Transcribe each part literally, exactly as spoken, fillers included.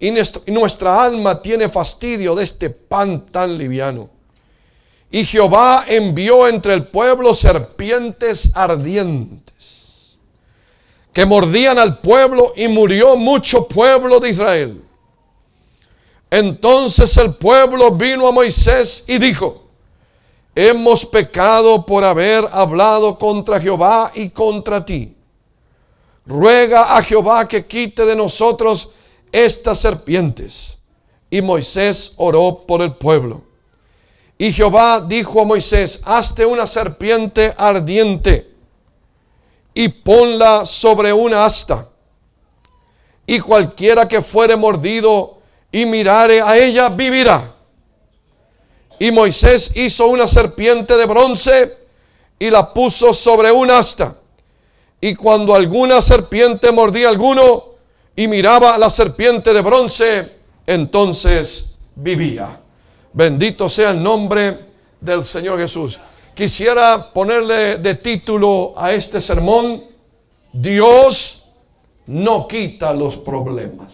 y nuestra alma tiene fastidio de este pan tan liviano. Y Jehová envió entre el pueblo serpientes ardientes, que mordían al pueblo, y murió mucho pueblo de Israel. Entonces el pueblo vino a Moisés y dijo: hemos pecado por haber hablado contra Jehová y contra ti. Ruega a Jehová que quite de nosotros estas serpientes. Y Moisés oró por el pueblo. Y Jehová dijo a Moisés: hazte una serpiente ardiente y ponla sobre una asta, y cualquiera que fuere mordido y mirare a ella vivirá. Y Moisés hizo una serpiente de bronce y la puso sobre un asta. Y cuando alguna serpiente mordía a alguno y miraba a la serpiente de bronce, entonces vivía. Bendito sea el nombre del Señor Jesús. Quisiera ponerle de título a este sermón: Dios no quita los problemas.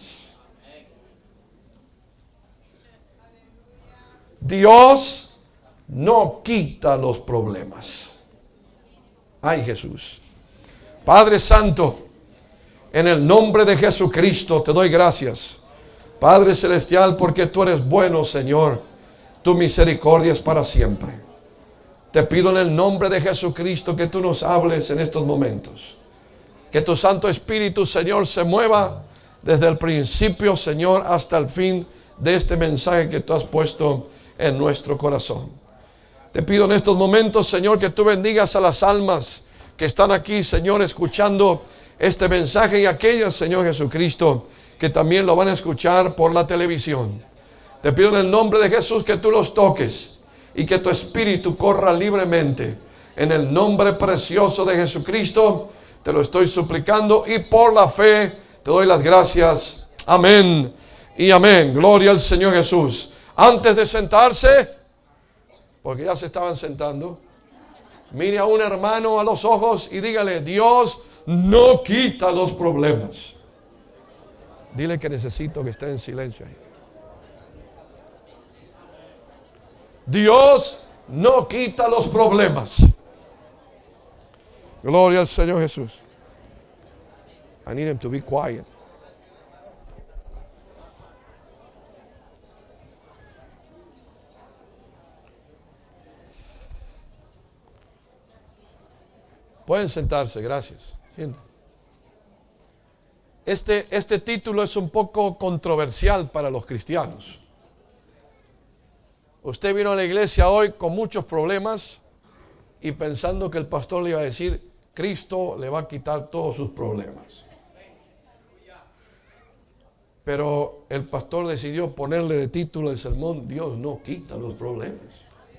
Dios no quita los problemas. Ay, Jesús. Padre Santo, en el nombre de Jesucristo te doy gracias, Padre Celestial, porque tú eres bueno, Señor. Tu misericordia es para siempre. Te pido en el nombre de Jesucristo que tú nos hables en estos momentos. Que tu Santo Espíritu, Señor, se mueva desde el principio, Señor, hasta el fin de este mensaje que tú has puesto en nuestro corazón. Te pido en estos momentos, Señor, que tú bendigas a las almas que están aquí, Señor, escuchando este mensaje, y aquellas, Señor Jesucristo, que también lo van a escuchar por la televisión. Te pido en el nombre de Jesús que tú los toques y que tu espíritu corra libremente. En el nombre precioso de Jesucristo te lo estoy suplicando, y por la fe te doy las gracias. Amén y amén. Gloria al Señor Jesús. Antes de sentarse, porque ya se estaban sentando, mire a un hermano a los ojos y dígale: Dios no quita los problemas. Dile que necesito que esté en silencio ahí. Dios no quita los problemas. Gloria al Señor Jesús. I need him to be quiet. Pueden sentarse, gracias. Sienten. Este, este título es un poco controversial para los cristianos. Usted vino a la iglesia hoy con muchos problemas y pensando que el pastor le iba a decir: Cristo le va a quitar todos sus problemas. Pero el pastor decidió ponerle de título el sermón: Dios no quita los problemas.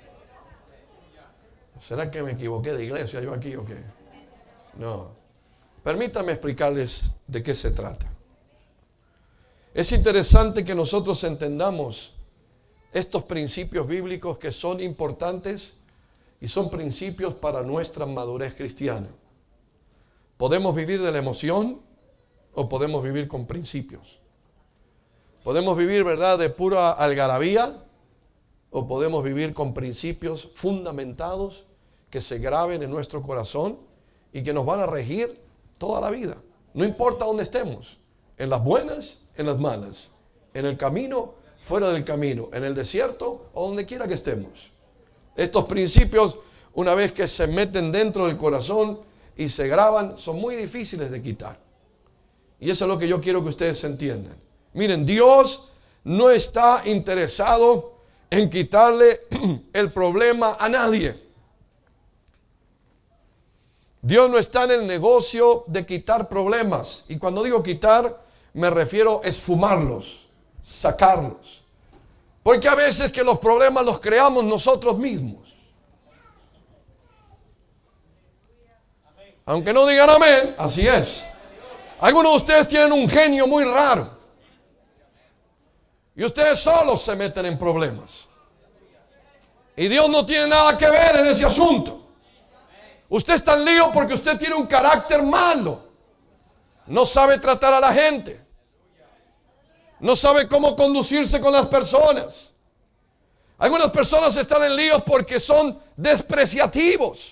¿Será que me equivoqué de iglesia yo aquí o qué? No. Permítame explicarles de qué se trata. Es interesante que nosotros entendamos estos principios bíblicos que son importantes y son principios para nuestra madurez cristiana. Podemos vivir de la emoción o podemos vivir con principios. Podemos vivir, ¿verdad?, de pura algarabía, o podemos vivir con principios fundamentados que se graben en nuestro corazón y que nos van a regir toda la vida. No importa dónde estemos, en las buenas, en las malas, en el camino, fuera del camino, en el desierto o donde quiera que estemos. Estos principios, una vez que se meten dentro del corazón y se graban, son muy difíciles de quitar. Y eso es lo que yo quiero que ustedes entiendan. Miren, Dios no está interesado en quitarle el problema a nadie. Dios no está en el negocio de quitar problemas. Y cuando digo quitar, me refiero a esfumarlos, sacarlos. Porque a veces que los problemas los creamos nosotros mismos. Aunque no digan amén, así es. Algunos de ustedes tienen un genio muy raro. Y ustedes solos se meten en problemas. Y Dios no tiene nada que ver en ese asunto. Usted está en lío porque usted tiene un carácter malo. No sabe tratar a la gente. No sabe cómo conducirse con las personas. Algunas personas están en líos porque son despreciativos.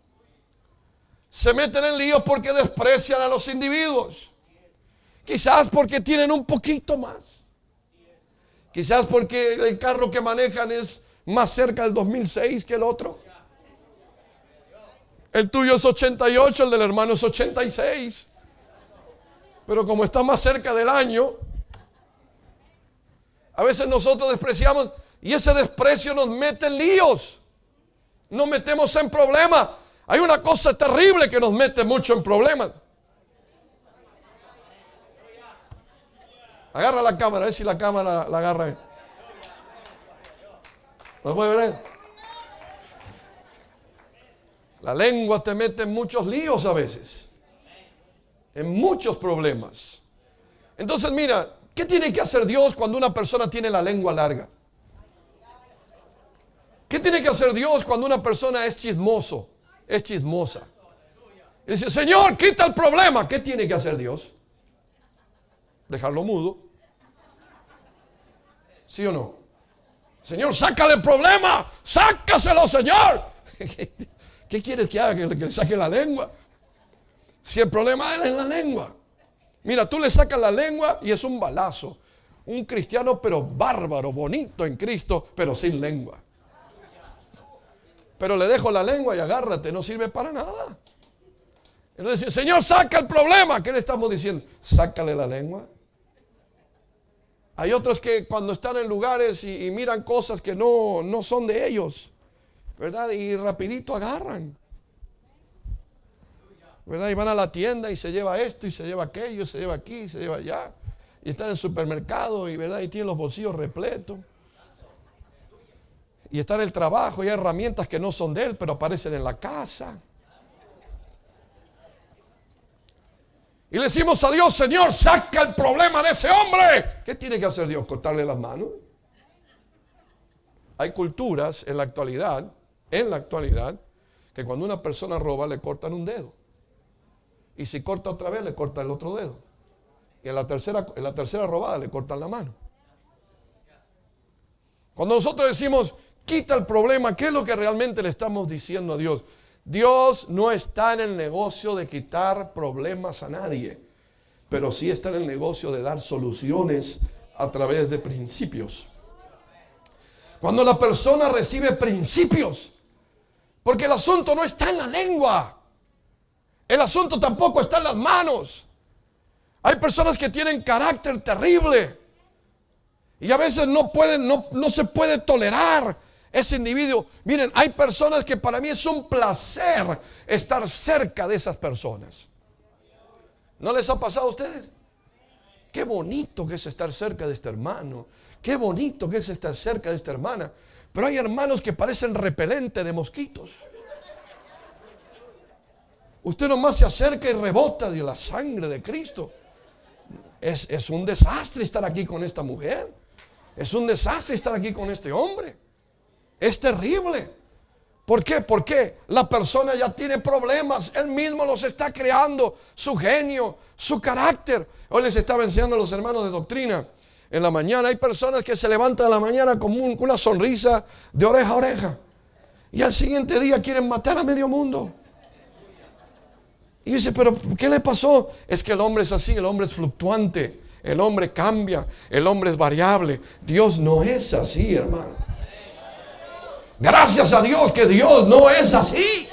Se meten en líos porque desprecian a los individuos. Quizás porque tienen un poquito más. Quizás porque el carro que manejan es más cerca del dos mil seis que el otro. El tuyo es ochenta y ocho, el del hermano es ochenta y seis. Pero como está más cerca del año, a veces nosotros despreciamos y ese desprecio nos mete en líos. Nos metemos en problemas. Hay una cosa terrible que nos mete mucho en problemas. Agarra la cámara, a ver si la cámara la agarra. ¿No puede ver? La lengua te mete en muchos líos a veces. En muchos problemas. Entonces mira, ¿qué tiene que hacer Dios cuando una persona tiene la lengua larga? ¿Qué tiene que hacer Dios cuando una persona es chismoso? Es chismosa. Y dice, Señor, quita el problema. ¿Qué tiene que hacer Dios? Dejarlo mudo. ¿Sí o no? Señor, sácale el problema. Sácaselo, Señor. ¿Qué quieres que haga? ¿Que le saque la lengua? Si el problema es en la lengua. Mira, tú le sacas la lengua y es un balazo. Un cristiano pero bárbaro, bonito en Cristo, pero sin lengua. Pero le dejo la lengua y agárrate, no sirve para nada. Entonces, Señor, saca el problema. ¿Qué le estamos diciendo? Sácale la lengua. Hay otros que cuando están en lugares y, y miran cosas que no, no son de ellos, ¿verdad? Y rapidito agarran, ¿verdad? Y van a la tienda y se lleva esto y se lleva aquello, se lleva aquí, y se lleva allá. Y están en el supermercado y, ¿verdad? Y tienen los bolsillos repletos. Y está en el trabajo y hay herramientas que no son de él, pero aparecen en la casa. Y le decimos a Dios, Señor, saca el problema de ese hombre. ¿Qué tiene que hacer Dios? ¿Cortarle las manos? Hay culturas en la actualidad, en la actualidad, que cuando una persona roba le cortan un dedo. Y si corta otra vez le cortan el otro dedo. Y en la tercera, en la tercera robada le cortan la mano. Cuando nosotros decimos, quita el problema, ¿qué es lo que realmente le estamos diciendo a Dios? Dios no está en el negocio de quitar problemas a nadie, pero sí está en el negocio de dar soluciones a través de principios. Cuando la persona recibe principios, porque el asunto no está en la lengua, el asunto tampoco está en las manos. Hay personas que tienen carácter terrible y a veces no pueden, no, no se puede tolerar ese individuo. Miren, hay personas que para mí es un placer estar cerca de esas personas. ¿No les ha pasado a ustedes? Qué bonito que es estar cerca de este hermano. Qué bonito que es estar cerca de esta hermana. Pero hay hermanos que parecen repelente de mosquitos. Usted nomás se acerca y rebota de la sangre de Cristo. Es, es un desastre estar aquí con esta mujer. Es un desastre estar aquí con este hombre. Es terrible. ¿Por qué? Porque la persona ya tiene problemas. Él mismo los está creando. Su genio, su carácter. Hoy les estaba enseñando a los hermanos de doctrina. En la mañana hay personas que se levantan en la mañana con un, una sonrisa de oreja a oreja. Y al siguiente día quieren matar a medio mundo. Y dice, pero ¿qué le pasó? Es que el hombre es así, el hombre es fluctuante. El hombre cambia, el hombre es variable. Dios no es así, hermano. Gracias a Dios que Dios no es así.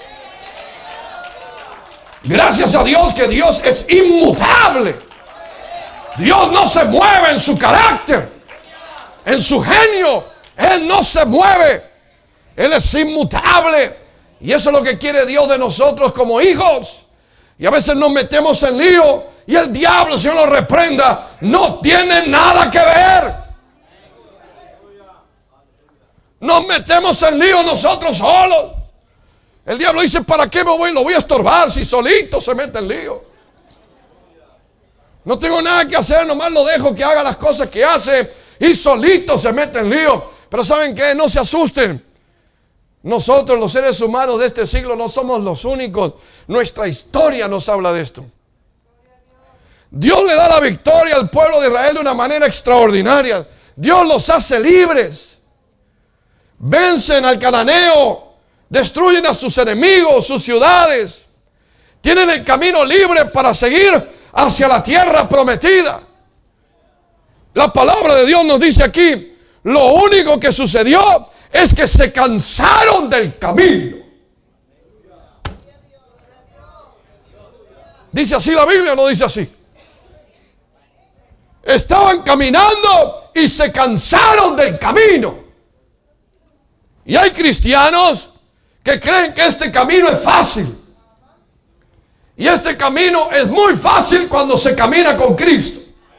Gracias a Dios que Dios es inmutable. Dios no se mueve en su carácter, en su genio. Él no se mueve. Él es inmutable. Y eso es lo que quiere Dios de nosotros como hijos. Y a veces nos metemos en lío y el diablo, si no lo reprenda, no tiene nada que ver. Nos metemos en lío nosotros solos. El diablo dice, ¿para qué me voy? Lo voy a estorbar si solito se mete en lío. No tengo nada que hacer, nomás lo dejo que haga las cosas que hace y solito se mete en lío. Pero ¿saben qué? No se asusten. Nosotros, los seres humanos de este siglo, no somos los únicos. Nuestra historia nos habla de esto. Dios le da la victoria al pueblo de Israel de una manera extraordinaria. Dios los hace libres. Vencen al cananeo, destruyen a sus enemigos, sus ciudades. Tienen el camino libre para seguir hacia la tierra prometida. La palabra de Dios nos dice aquí, lo único que sucedió es que se cansaron del camino. ¿Dice así la Biblia o no dice así? Estaban caminando y se cansaron del camino. Y hay cristianos que creen que este camino es fácil. Y este camino es muy fácil cuando se camina con Cristo.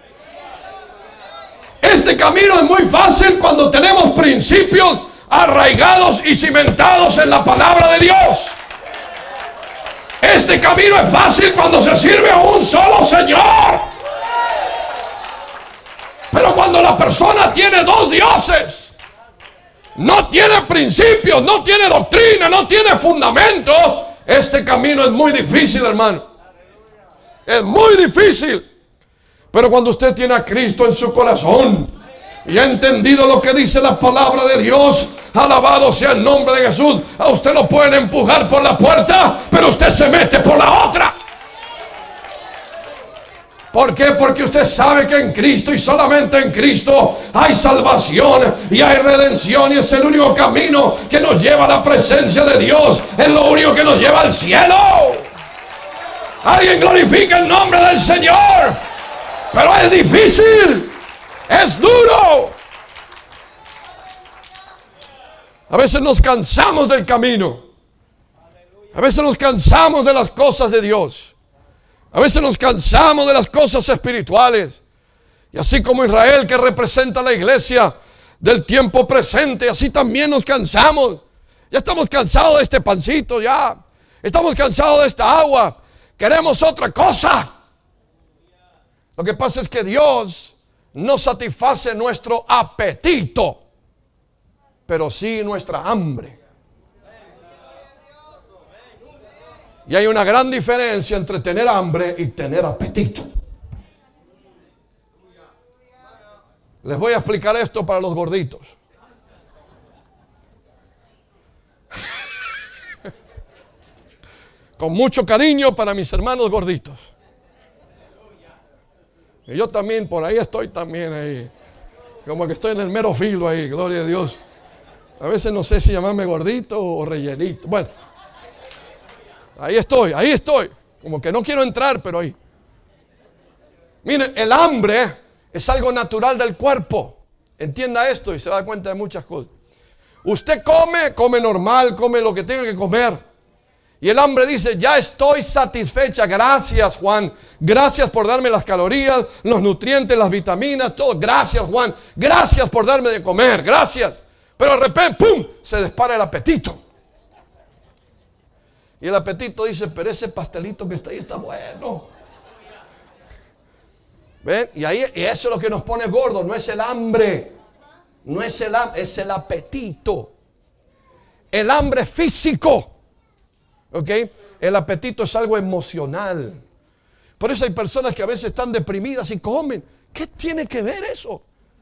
Este camino es muy fácil cuando tenemos principios arraigados y cimentados en la palabra de Dios. Este camino es fácil cuando se sirve a un solo Señor. Pero cuando la persona tiene dos dioses, no tiene principios, no tiene doctrina, no tiene fundamento, este camino es muy difícil, hermano. Es muy difícil. Pero cuando usted tiene a Cristo en su corazón y ha entendido lo que dice la palabra de Dios, alabado sea el nombre de Jesús, a usted lo pueden empujar por la puerta, pero usted se mete por la otra. ¿Por qué? Porque usted sabe que en Cristo y solamente en Cristo hay salvación y hay redención, y es el único camino que nos lleva a la presencia de Dios, es lo único que nos lleva al cielo. Alguien glorifica el nombre del Señor. Pero es difícil, es duro. A veces nos cansamos del camino. A veces nos cansamos de las cosas de Dios. A veces nos cansamos de las cosas espirituales. Y así como Israel, que representa la iglesia del tiempo presente, así también nos cansamos. Ya estamos cansados de este pancito, ya. Estamos cansados de esta agua. Queremos otra cosa. Lo que pasa es que Dios no satisface nuestro apetito, pero sí nuestra hambre. Y hay una gran diferencia entre tener hambre y tener apetito. Les voy a explicar esto para los gorditos. Con mucho cariño para mis hermanos gorditos. Y yo también, por ahí estoy también ahí. Como que estoy en el mero filo ahí, gloria a Dios. A veces no sé si llamarme gordito o rellenito. Bueno, ahí estoy, ahí estoy. Como que no quiero entrar, pero ahí. Miren, el hambre es algo natural del cuerpo. Entienda esto y se da cuenta de muchas cosas. Usted come, come normal, come lo que tenga que comer. Y el hambre dice, ya estoy satisfecha, gracias Juan, gracias por darme las calorías, los nutrientes, las vitaminas, todo, gracias Juan, gracias por darme de comer, gracias. Pero de repente, ¡pum!, se dispara el apetito. Y el apetito dice, pero ese pastelito que está ahí está bueno. ¿Ven? Y ahí y eso es lo que nos pone gordos, no es el hambre, no es el hambre, es el apetito. El hambre físico. ¿Ok? El apetito es algo emocional. Por eso hay personas que a veces están deprimidas y comen. ¿Qué tiene que ver eso?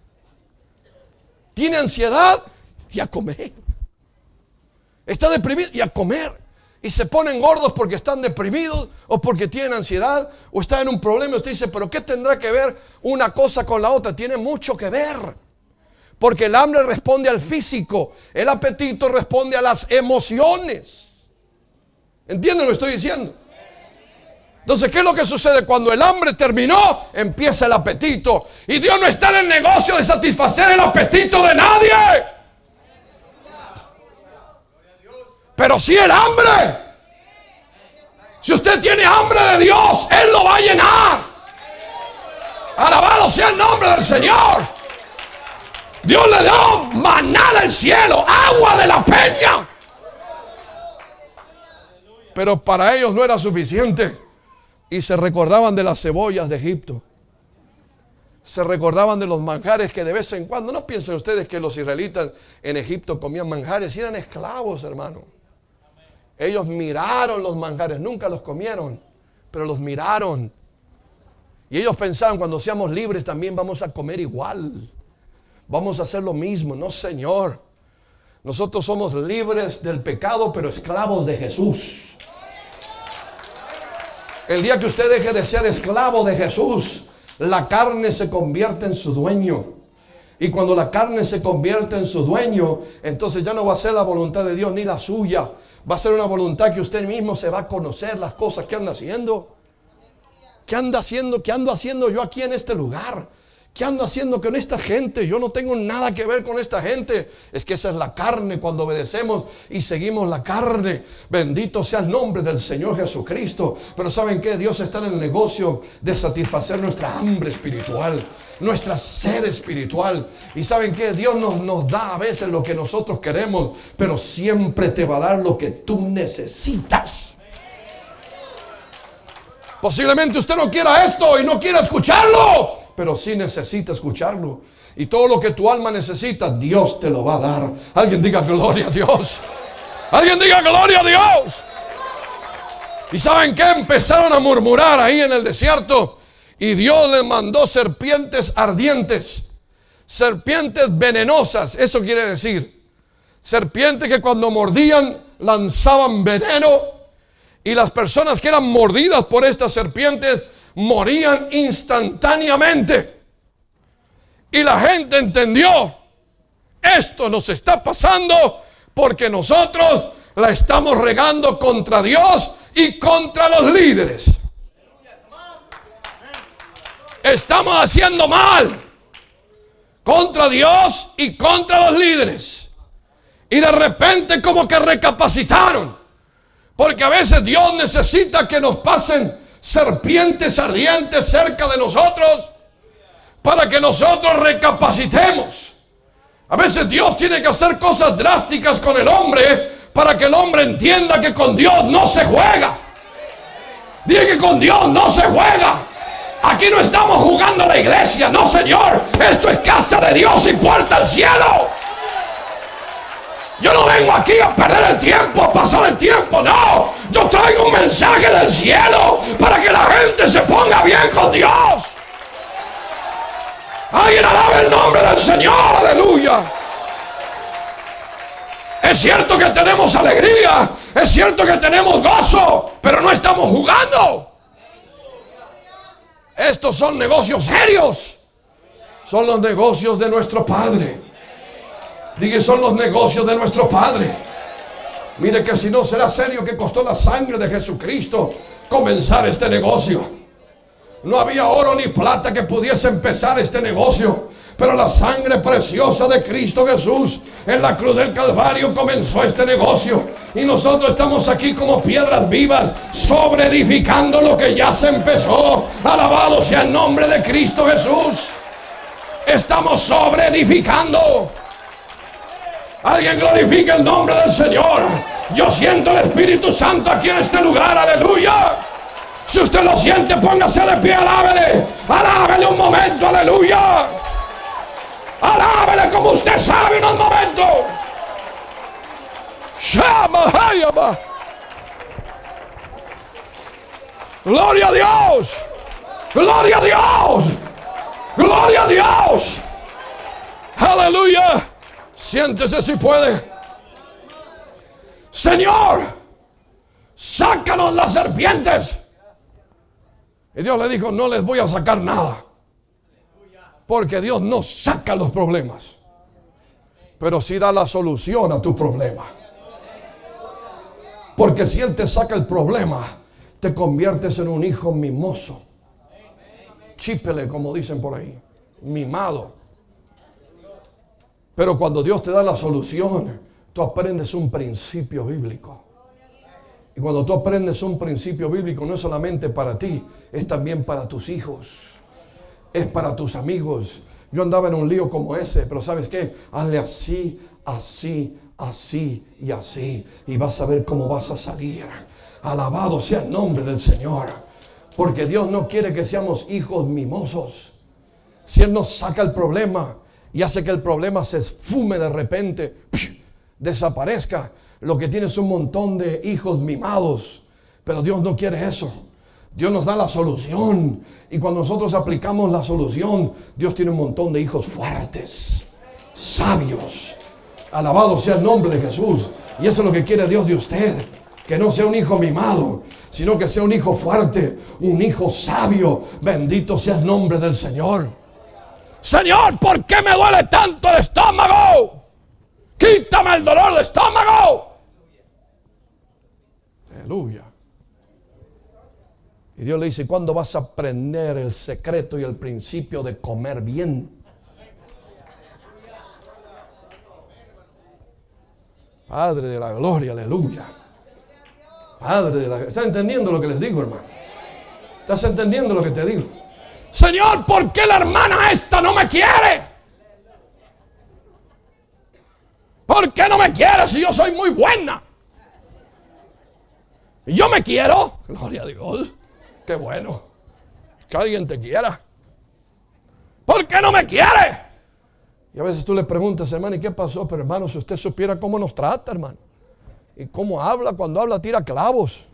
Tiene ansiedad y a comer. Está deprimido y a comer. Y se ponen gordos porque están deprimidos o porque tienen ansiedad o están en un problema. Y usted dice, ¿pero qué tendrá que ver una cosa con la otra? Tiene mucho que ver. Porque el hambre responde al físico. El apetito responde a las emociones. ¿Entienden lo que estoy diciendo? Entonces, ¿qué es lo que sucede? Cuando el hambre terminó, empieza el apetito. Y Dios no está en el negocio de satisfacer el apetito de nadie. Pero sí el hambre. Si usted tiene hambre de Dios, Él lo va a llenar. Alabado sea el nombre del Señor. Dios le dio maná del cielo, agua de la peña. Pero para ellos no era suficiente. Y se recordaban de las cebollas de Egipto. Se recordaban de los manjares que de vez en cuando, no piensen ustedes que los israelitas en Egipto comían manjares, eran esclavos, hermano. Ellos miraron los manjares, nunca los comieron, pero los miraron. Y ellos pensaban, cuando seamos libres también vamos a comer igual. Vamos a hacer lo mismo. No, Señor. Nosotros somos libres del pecado, pero esclavos de Jesús. El día que usted deje de ser esclavo de Jesús, la carne se convierte en su dueño. Y cuando la carne se convierte en su dueño, entonces ya no va a ser la voluntad de Dios ni la suya. Va a ser una voluntad que usted mismo se va a conocer las cosas que anda haciendo. ¿Qué anda haciendo? ¿Qué ando haciendo yo aquí en este lugar? ¿Qué ando haciendo con esta gente? Yo no tengo nada que ver con esta gente. Es que esa es la carne cuando obedecemos y seguimos la carne. Bendito sea el nombre del Señor Jesucristo. Pero ¿saben qué? Dios está en el negocio de satisfacer nuestra hambre espiritual, nuestra sed espiritual. Y ¿saben qué? Dios nos, nos da a veces lo que nosotros queremos, pero siempre te va a dar lo que tú necesitas. Posiblemente usted no quiera esto y no quiera escucharlo, pero sí necesita escucharlo. Y todo lo que tu alma necesita, Dios te lo va a dar. Alguien diga gloria a Dios. Alguien diga gloria a Dios. ¿Y saben qué? Empezaron a murmurar ahí en el desierto. Y Dios les mandó serpientes ardientes. Serpientes venenosas. Eso quiere decir serpientes que cuando mordían lanzaban veneno. Y las personas que eran mordidas por estas serpientes morían instantáneamente. Y la gente entendió, esto nos está pasando porque nosotros la estamos regando contra Dios y contra los líderes. Estamos haciendo mal contra Dios y contra los líderes. Y de repente como que recapacitaron. Porque a veces Dios necesita que nos pasen serpientes ardientes cerca de nosotros para que nosotros recapacitemos. A veces Dios tiene que hacer cosas drásticas con el hombre para que el hombre entienda que con Dios no se juega. Diga que con Dios no se juega. Aquí no estamos jugando a la iglesia, no, Señor. Esto es casa de Dios y puerta al cielo. Yo no vengo aquí a perder el tiempo, a pasar el tiempo, no. Yo traigo un mensaje del cielo para que la gente se ponga bien con Dios. Alguien alaba el nombre del Señor, aleluya. Es cierto que tenemos alegría, es cierto que tenemos gozo, pero no estamos jugando. Estos son negocios serios. Son los negocios de nuestro Padre. Diga, son los negocios de nuestro Padre. Mire que si no será serio que costó la sangre de Jesucristo comenzar este negocio. No había oro ni plata que pudiese empezar este negocio, pero la sangre preciosa de Cristo Jesús en la cruz del Calvario comenzó este negocio. Y nosotros estamos aquí como piedras vivas, sobre edificando lo que ya se empezó. Alabado sea el nombre de Cristo Jesús. Estamos sobre edificando. Alguien glorifique el nombre del Señor. Yo siento el Espíritu Santo aquí en este lugar, aleluya. Si usted lo siente, póngase de pie, alábele. Alábele un momento, aleluya. Alábele como usted sabe en un momento. Shama Hayama. Gloria a Dios. Gloria a Dios. Gloria a Dios. Aleluya. Siéntese si puede. Señor, sácanos las serpientes. Y Dios le dijo, no les voy a sacar nada. Porque Dios no saca los problemas, pero sí da la solución a tu problema. Porque si Él te saca el problema, te conviertes en un hijo mimoso. Chípele, como dicen por ahí. Mimado. Pero cuando Dios te da la solución, tú aprendes un principio bíblico. Y cuando tú aprendes un principio bíblico, no es solamente para ti, es también para tus hijos. Es para tus amigos. Yo andaba en un lío como ese, pero ¿sabes qué? Hazle así, así, así y así. Y vas a ver cómo vas a salir. Alabado sea el nombre del Señor. Porque Dios no quiere que seamos hijos mimosos. Si Él nos saca el problema y hace que el problema se esfume de repente, desaparezca, lo que tiene es un montón de hijos mimados. Pero Dios no quiere eso. Dios nos da la solución. Y cuando nosotros aplicamos la solución, Dios tiene un montón de hijos fuertes, sabios. Alabado sea el nombre de Jesús. Y eso es lo que quiere Dios de usted. Que no sea un hijo mimado, sino que sea un hijo fuerte, un hijo sabio. Bendito sea el nombre del Señor. Señor, ¿por qué me duele tanto el estómago? Quítame el dolor de estómago. Aleluya. Y Dios le dice, ¿cuándo vas a aprender el secreto y el principio de comer bien? Padre de la gloria, aleluya. Padre de la gloria. ¿Estás entendiendo lo que les digo, hermano? ¿Estás entendiendo lo que te digo? Señor, ¿por qué la hermana esta no me quiere? ¿Por qué no me quiere si yo soy muy buena? Y yo me quiero. Gloria a Dios. Qué bueno. Que alguien te quiera. ¿Por qué no me quiere? Y a veces tú le preguntas, hermano, ¿y qué pasó? Pero hermano, si usted supiera cómo nos trata, hermano. Y cómo habla, cuando habla tira clavos.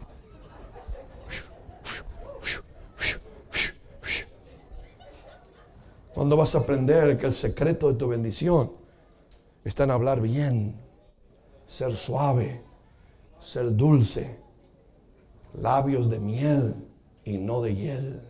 ¿Cuándo vas a aprender que el secreto de tu bendición está en hablar bien, ser suave, ser dulce, labios de miel y no de hiel?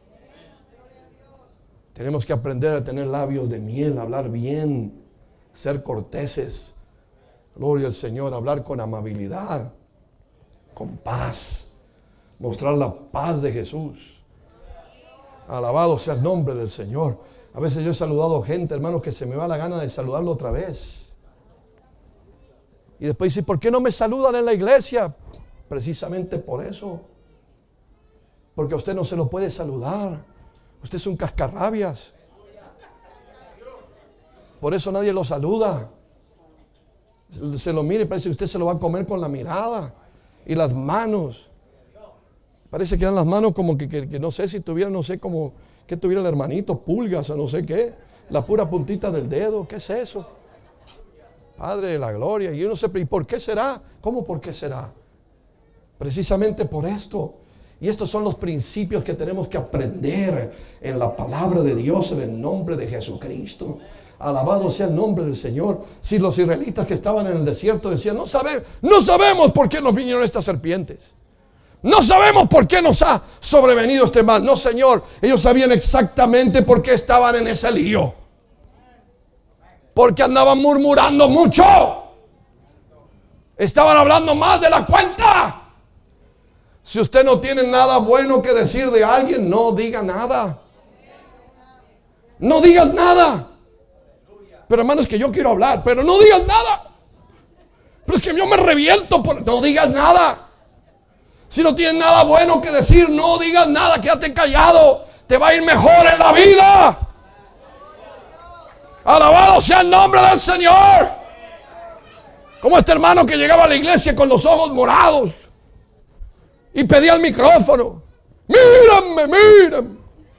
Tenemos que aprender a tener labios de miel, hablar bien, ser corteses. Gloria al Señor, hablar con amabilidad, con paz, mostrar la paz de Jesús. Alabado sea el nombre del Señor. A veces yo he saludado gente, hermanos, que se me va la gana de saludarlo otra vez. Y después dice, ¿por qué no me saludan en la iglesia? Precisamente por eso. Porque a usted no se lo puede saludar. Usted es un cascarrabias. Por eso nadie lo saluda. Se lo mira y parece que usted se lo va a comer con la mirada. Y las manos. Parece que eran las manos como que, que, que no sé si tuviera, no sé, como que tuviera el hermanito, pulgas o no sé qué. La pura puntita del dedo. ¿Qué es eso? Padre de la gloria. Y yo no sé, ¿y por qué será? ¿Cómo por qué será? Precisamente por esto. Y estos son los principios que tenemos que aprender en la palabra de Dios, en el nombre de Jesucristo. Alabado sea el nombre del Señor. Si los israelitas que estaban en el desierto decían, no sabemos, no sabemos por qué nos vinieron estas serpientes. No sabemos por qué nos ha sobrevenido este mal. No, Señor, ellos sabían exactamente por qué estaban en ese lío. Porque andaban murmurando mucho. Estaban hablando más de la cuenta. Si usted no tiene nada bueno que decir de alguien, no diga nada. No digas nada. Pero hermano, es que yo quiero hablar, pero no digas nada. Pero es que yo me reviento por... No digas nada. Si no tienes nada bueno que decir, no digas nada, quédate callado. Te va a ir mejor en la vida. Alabado sea el nombre del Señor. Como este hermano que llegaba a la iglesia con los ojos morados y pedía el micrófono. Mírame, mírame.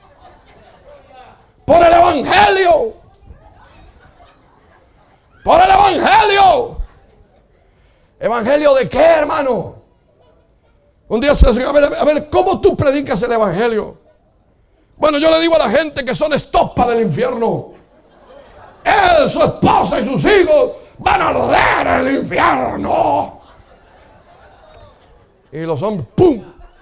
Por el evangelio. Por el evangelio. ¿Evangelio de qué, hermano? Un día se dice, a ver, a ver, ¿cómo tú predicas el evangelio? Bueno, yo le digo a la gente que son estopa del infierno. Él, su esposa y sus hijos van a arder en el infierno. Y los hombres, ¡pum!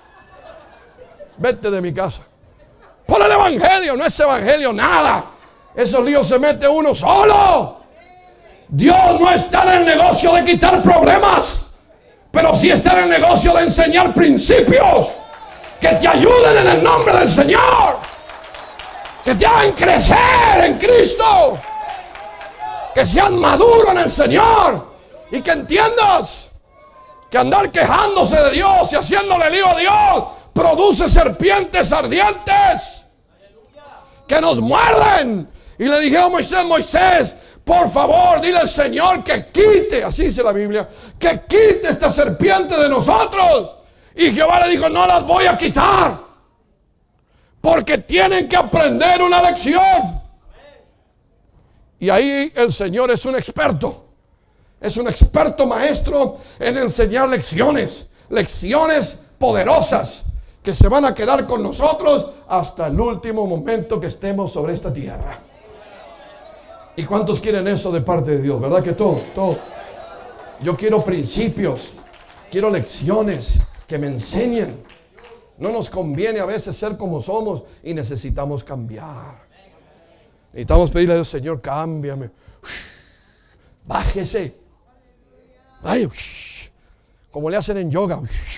Vete de mi casa. Por el evangelio, no es evangelio nada. Esos líos se mete uno solo. Dios no está en el negocio de quitar problemas, pero sí está en el negocio de enseñar principios que te ayuden en el nombre del Señor, que te hagan crecer en Cristo, que seas maduro en el Señor y que entiendas que andar quejándose de Dios y haciéndole lío a Dios produce serpientes ardientes que nos muerden. Y le dijeron a Moisés, Moisés, por favor, dile al Señor que quite, así dice la Biblia, que quite esta serpiente de nosotros. Y Jehová le dijo, no las voy a quitar, porque tienen que aprender una lección. Y ahí el Señor es un experto, es un experto maestro en enseñar lecciones, lecciones poderosas. que se van a quedar con nosotros hasta el último momento que estemos sobre esta tierra. ¿Y cuántos quieren eso de parte de Dios? ¿Verdad que todos? Todos. Yo quiero principios, quiero lecciones que me enseñen. No nos conviene a veces ser como somos y necesitamos cambiar. Necesitamos pedirle a Dios, Señor, cámbiame. Bájese. Ay, como le hacen en yoga.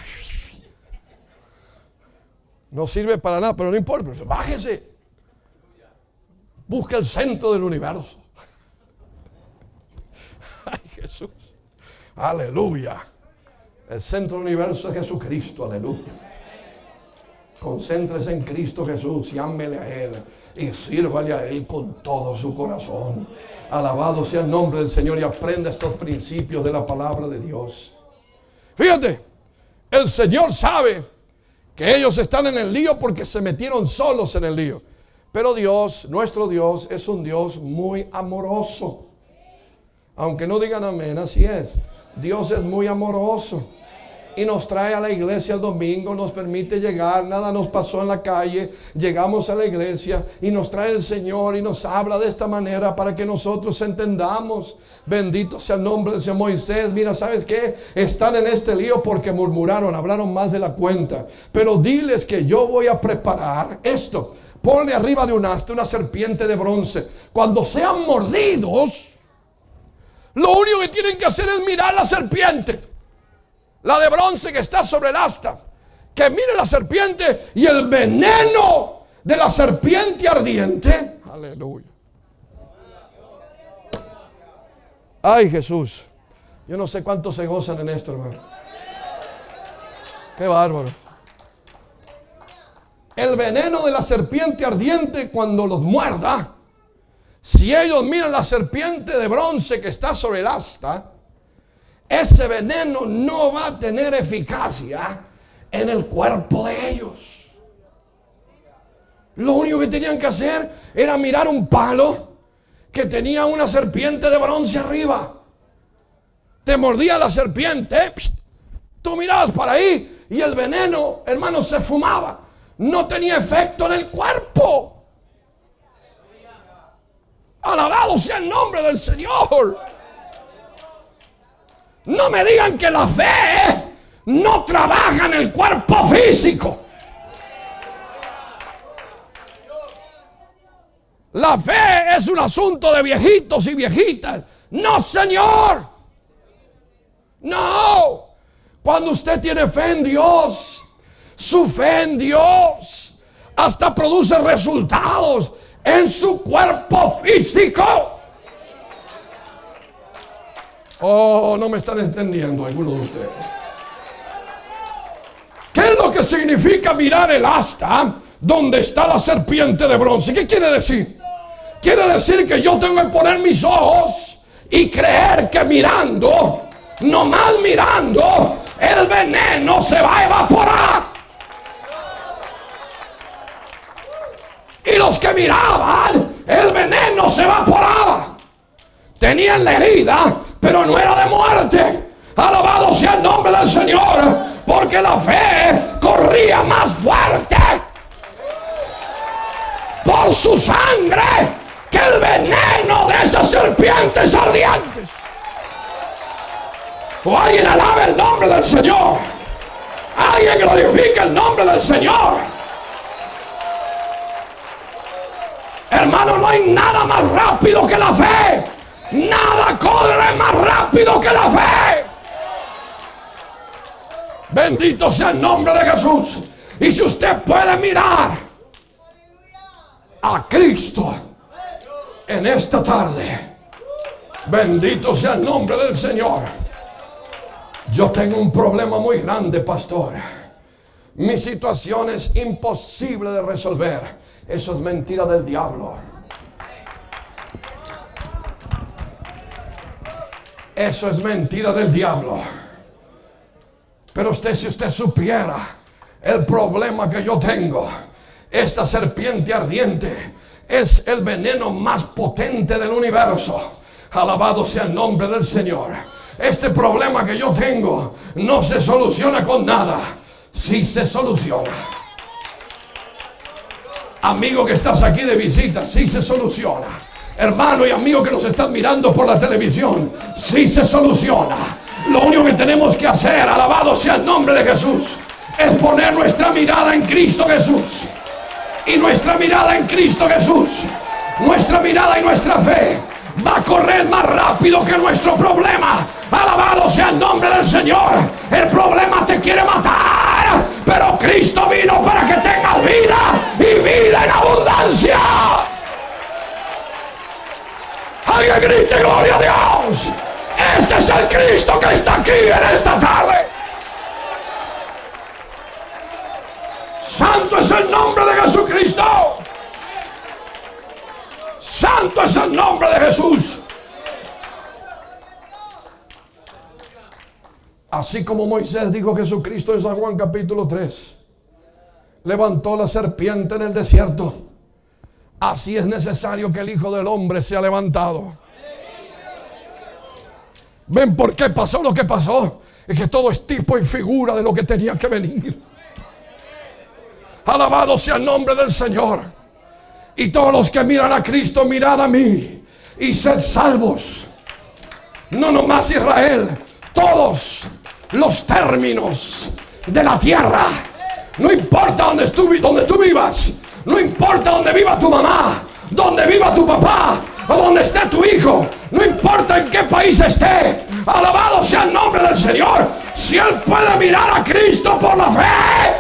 No sirve para nada, pero no importa. Bájese. Busca el centro del universo. Ay, Jesús. Aleluya. El centro del universo es Jesucristo. Aleluya. Concéntrese en Cristo Jesús y ámele a Él. Y sírvale a Él con todo su corazón. Alabado sea el nombre del Señor y aprenda estos principios de la palabra de Dios. Fíjate, el Señor sabe que ellos están en el lío porque se metieron solos en el lío. Pero Dios, nuestro Dios, es un Dios muy amoroso. Aunque no digan amén, así es. Dios es muy amoroso. Y nos trae a la iglesia el domingo, nos permite llegar, nada nos pasó en la calle, llegamos a la iglesia y nos trae el Señor y nos habla de esta manera para que nosotros entendamos. Bendito sea el nombre de Señor. Moisés, mira, ¿sabes qué? Están en este lío porque murmuraron, hablaron más de la cuenta. Pero diles que yo voy a preparar esto. Ponle arriba de un asta una serpiente de bronce. Cuando sean mordidos, lo único que tienen que hacer es mirar la serpiente. La de bronce que está sobre el asta. Que mire la serpiente y el veneno de la serpiente ardiente. Aleluya. Ay, Jesús. Yo no sé cuántos se gozan en esto, hermano. Qué bárbaro. El veneno de la serpiente ardiente cuando los muerda. Si ellos miran la serpiente de bronce que está sobre el asta, ese veneno no va a tener eficacia en el cuerpo de ellos. Lo único que tenían que hacer era mirar un palo que tenía una serpiente de bronce arriba. Te mordía la serpiente, tú mirabas para ahí y el veneno, hermano, se fumaba. No tenía efecto en el cuerpo. Alabado sea el nombre del Señor. No me digan que la fe no trabaja en el cuerpo físico. La fe es un asunto de viejitos y viejitas. No, Señor. No. Cuando usted tiene fe en Dios, su fe en Dios hasta produce resultados en su cuerpo físico. Oh, no me están entendiendo algunos de ustedes. ¿Qué es lo que significa mirar el asta donde está la serpiente de bronce? ¿Qué quiere decir? Quiere decir que yo tengo que poner mis ojos y creer que mirando, nomás mirando, el veneno se va a evaporar. Y los que miraban, el veneno se evaporaba. Tenían la herida, pero no era de muerte. Alabado sea el nombre del Señor, porque la fe corría más fuerte por su sangre que el veneno de esas serpientes ardientes. O alguien alabe el nombre del Señor. Alguien glorifique el nombre del Señor. Hermano, no hay nada más rápido que la fe. Nada corre más rápido que la fe. Bendito sea el nombre de Jesús. Y si usted puede mirar a Cristo en esta tarde, bendito sea el nombre del Señor. Yo tengo un problema muy grande, pastor. Mi situación es imposible de resolver. Eso es mentira del diablo. Eso es mentira del diablo. Pero usted, si usted supiera el problema que yo tengo, esta serpiente ardiente es el veneno más potente del universo. Alabado sea el nombre del Señor. Este problema que yo tengo no se soluciona con nada. sí se soluciona. Amigo que estás aquí de visita, sí se soluciona. Hermano y amigo que nos están mirando por la televisión, sí se soluciona. Lo único que tenemos que hacer, alabado sea el nombre de Jesús, es poner nuestra mirada en Cristo Jesús. Y nuestra mirada en Cristo Jesús, nuestra mirada y nuestra fe va a correr más rápido que nuestro problema. Alabado sea el nombre del Señor. El problema te quiere matar, pero Cristo vino para que tengas vida y vida en abundancia. Alguien grite gloria a Dios. Este es el Cristo que está aquí en esta tarde. Santo es el nombre de Jesucristo. Santo es el nombre de Jesús. Así como Moisés dijo Jesucristo en San Juan capítulo tres, levantó la serpiente en el desierto, así es necesario que el Hijo del Hombre sea levantado. ¿Ven por qué pasó lo que pasó? Es que todo es tipo y figura de lo que tenía que venir. Alabado sea el nombre del Señor. Y todos los que miran a Cristo, mirad a mí y sed salvos. No nomás Israel, todos los términos de la tierra. No importa donde tú, donde tú vivas, no importa donde viva tu mamá, donde viva tu papá o donde esté tu hijo, no importa en qué país esté, alabado sea el nombre del Señor. Si él puede mirar a Cristo por la fe,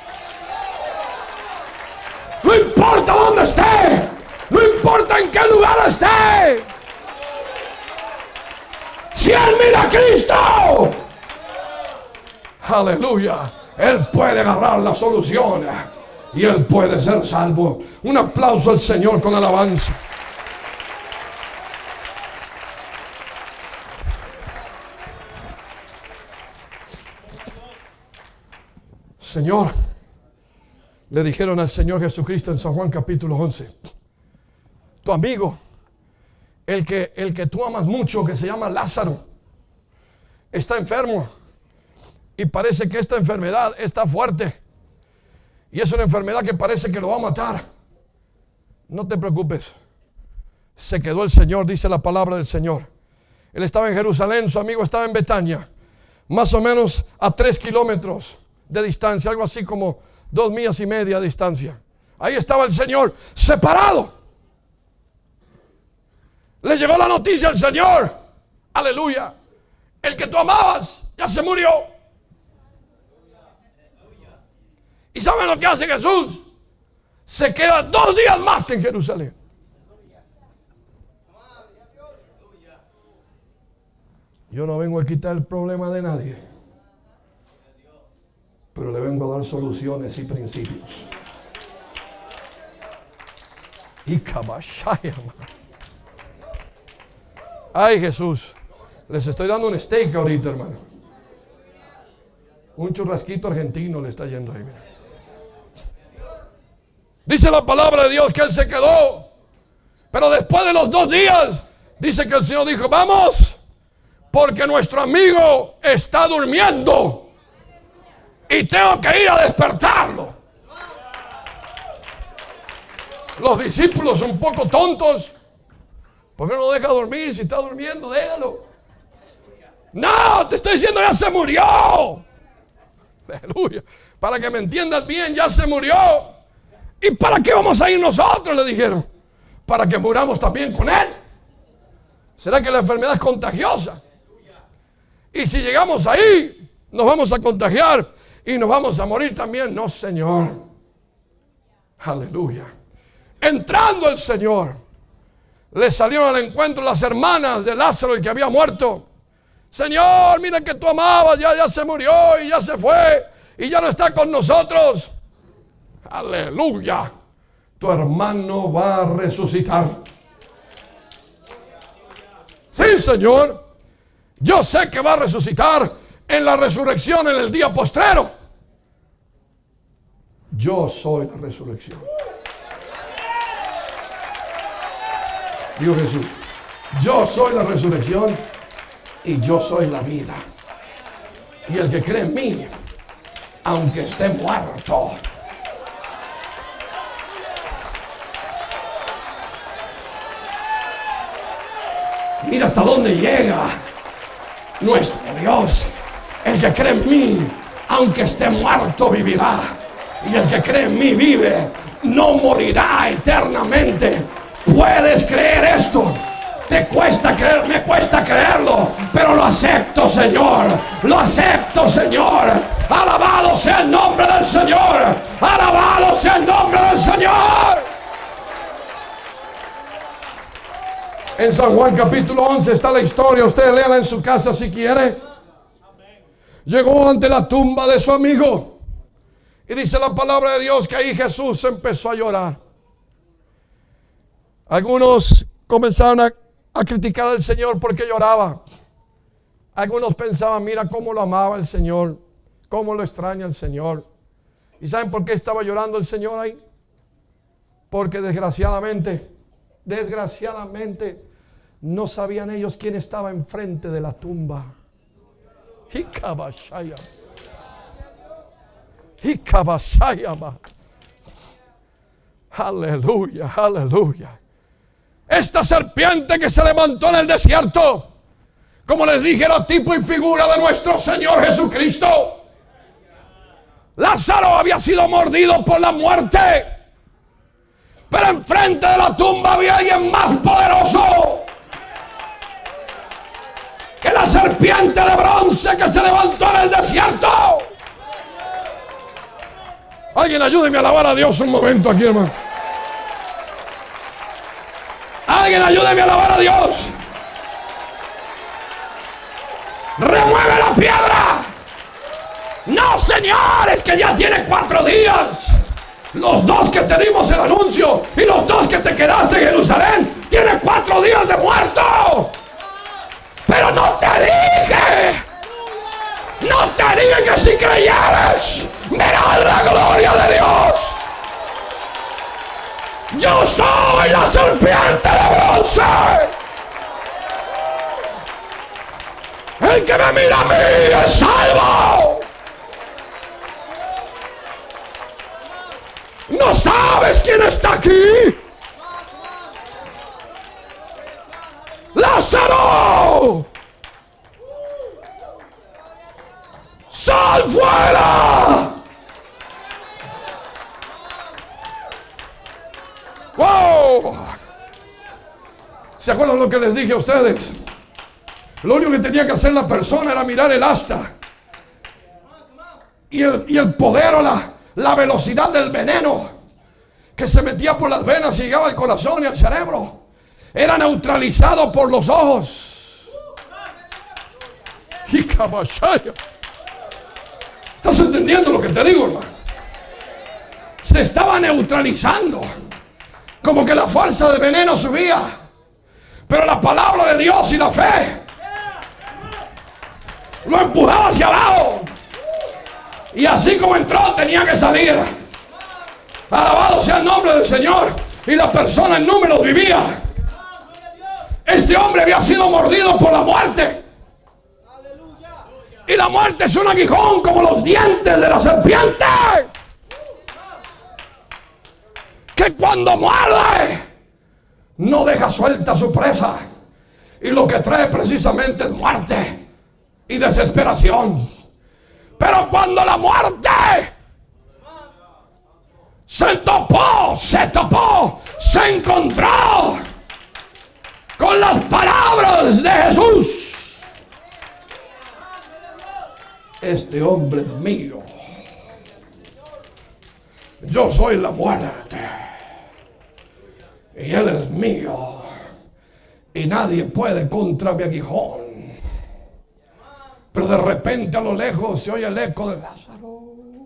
no importa dónde esté, no importa en qué lugar esté, si él mira a Cristo, aleluya, él puede agarrar la solución y él puede ser salvo. Un aplauso al Señor con alabanza. Señor, le dijeron al Señor Jesucristo en San Juan capítulo once, tu amigo, el que, el que tú amas mucho, que se llama Lázaro, está enfermo y parece que esta enfermedad está fuerte y es una enfermedad que parece que lo va a matar. No te preocupes, se quedó el Señor, dice la palabra del Señor. Él estaba en Jerusalén, su amigo estaba en Betania, más o menos a tres kilómetros de distancia, algo así como dos millas y media de distancia. Ahí estaba el Señor separado. Le llegó la noticia al Señor, aleluya, el que tú amabas ya se murió. ¿Y saben lo que hace Jesús? Se queda dos días más en Jerusalén. Yo no vengo a quitar el problema de nadie, pero le vengo a dar soluciones y principios. Y cabashaya. Ay, Jesús, les estoy dando un steak ahorita, hermano. Un churrasquito argentino le está yendo ahí, mira. Dice la palabra de Dios que él se quedó, pero después de los dos días dice que el Señor dijo, vamos, porque nuestro amigo está durmiendo y tengo que ir a despertarlo. Los discípulos un poco tontos, ¿por qué no lo deja dormir? Si está durmiendo, déjalo. No, te estoy diciendo, ya se murió. Aleluya. Para que me entiendas bien, ya se murió. ¿Y para qué vamos a ir nosotros? Le dijeron. Para que muramos también con él. ¿Será que la enfermedad es contagiosa? Y si llegamos ahí, nos vamos a contagiar y nos vamos a morir también. No, Señor. Aleluya. Entrando el Señor, le salieron al encuentro las hermanas de Lázaro, el que había muerto. Señor, mira que tú amabas, ya, ya se murió y ya se fue y ya no está con nosotros. Aleluya. Tu hermano va a resucitar. Sí, Señor. Yo sé que va a resucitar en la resurrección, en el día postrero. Yo soy la resurrección. Dijo Jesús, yo soy la resurrección y yo soy la vida. Y el que cree en mí, aunque esté muerto. Mira hasta dónde llega nuestro Dios. El que cree en mí, aunque esté muerto, vivirá. Y el que cree en mí vive, no morirá eternamente. ¿Puedes creer esto? Te cuesta creer, me cuesta creerlo, pero lo acepto, Señor. Lo acepto, Señor. Alabado sea el nombre del Señor. Alabado sea el nombre del Señor. En San Juan capítulo once está la historia. Usted léala en su casa si quiere. Llegó ante la tumba de su amigo. Y dice la palabra de Dios que ahí Jesús empezó a llorar. Algunos comenzaron a, a criticar al Señor porque lloraba. Algunos pensaban, mira cómo lo amaba el Señor, cómo lo extraña el Señor. ¿Y saben por qué estaba llorando el Señor ahí? Porque desgraciadamente, desgraciadamente, no sabían ellos quién estaba enfrente de la tumba. Hikabashaya. Hikabashaya. Aleluya, aleluya. Esta serpiente que se levantó en el desierto, como les dije, era tipo y figura de nuestro Señor Jesucristo. Lázaro había sido mordido por la muerte, pero enfrente de la tumba había alguien más poderoso que la serpiente de bronce que se levantó en el desierto. Alguien ayúdeme a alabar a Dios un momento aquí, hermano. Alguien ayúdeme a alabar a Dios. Remueve la piedra. No, Señor, es que ya tiene cuatro días. Los dos que te dimos el anuncio y los dos que te quedaste en Jerusalén, tiene cuatro días de muerto. Pero no te dije, no te dije que si creyeres verás la gloria de Dios. Yo soy la serpiente de bronce. El que me mira a mí es salvo. ¿No sabes quién está aquí? ¡Lázaro! ¡Sal fuera! ¡Wow! ¿Se acuerdan lo que les dije a ustedes? Lo único que tenía que hacer la persona era mirar el asta. Y el, y el poder o la, la velocidad del veneno que se metía por las venas y llegaba al corazón y al cerebro era neutralizado por los ojos. Y caballaya. ¿Estás entendiendo lo que te digo, hermano? Se estaba neutralizando. Como que la fuerza del veneno subía. Pero la palabra de Dios y la fe lo empujaba hacia abajo. Y así como entró tenía que salir. Alabado sea el nombre del Señor. Y la persona en números vivía. Este hombre había sido mordido por la muerte. Y la muerte es un aguijón como los dientes de la serpiente, que cuando muerde no deja suelta a su presa. Y lo que trae precisamente es muerte y desesperación. Pero cuando la muerte se topó, se topó, se encontró con las palabras de Jesús: este hombre es mío. Yo soy la muerte y él es mío, y nadie puede contra mi aguijón. Pero de repente a lo lejos se oye el eco de Lázaro.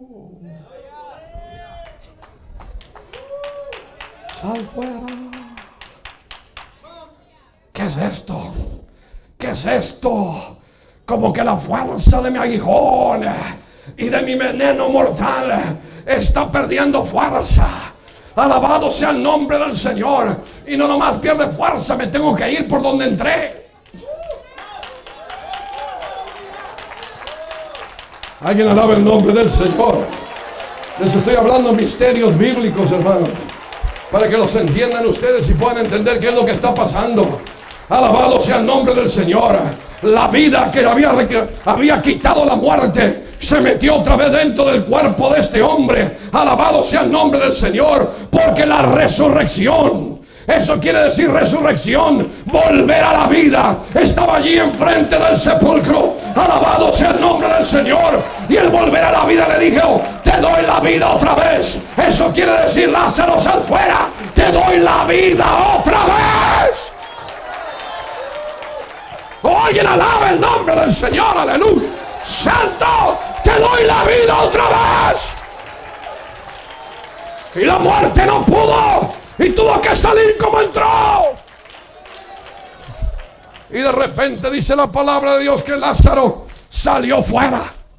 Sal fuera. ¿Qué es esto? ¿Qué es esto? Como que la fuerza de mi aguijón y de mi veneno mortal está perdiendo fuerza. Alabado sea el nombre del Señor. Y no nomás pierde fuerza, me tengo que ir por donde entré. Alguien alaba el nombre del Señor. Les estoy hablando misterios bíblicos, hermanos, para que los entiendan ustedes y puedan entender qué es lo que está pasando. Alabado sea el nombre del Señor. La vida que había, había quitado la muerte se metió otra vez dentro del cuerpo de este hombre. Alabado sea el nombre del Señor, porque la resurrección, eso quiere decir resurrección, volver a la vida, estaba allí enfrente del sepulcro. Alabado sea el nombre del Señor. Y el volver a la vida le dijo: te doy la vida otra vez. Eso quiere decir: Lázaro, sal fuera, te doy la vida otra vez. Alguien alaba el nombre del Señor, aleluya. Santo, te doy la vida otra vez. Y la muerte no pudo, y tuvo que salir como entró. Y de repente dice la palabra de Dios que Lázaro salió fuera.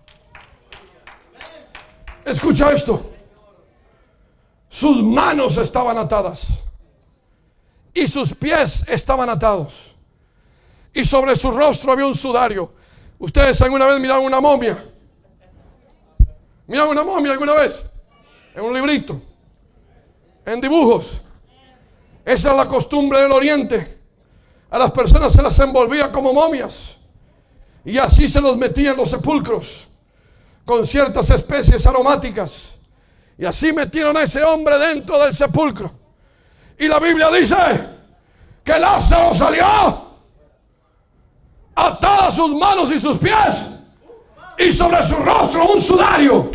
Escucha esto. Sus manos estaban atadas y sus pies estaban atados, y sobre su rostro había un sudario. ¿Ustedes alguna vez miraron una momia? ¿Miraron una momia alguna vez? En un librito, en dibujos. Esa es la costumbre del oriente. A las personas se las envolvía como momias, y así se los metía en los sepulcros con ciertas especies aromáticas. Y así metieron a ese hombre dentro del sepulcro. Y la Biblia dice que Lázaro salió atadas sus manos y sus pies, y sobre su rostro un sudario.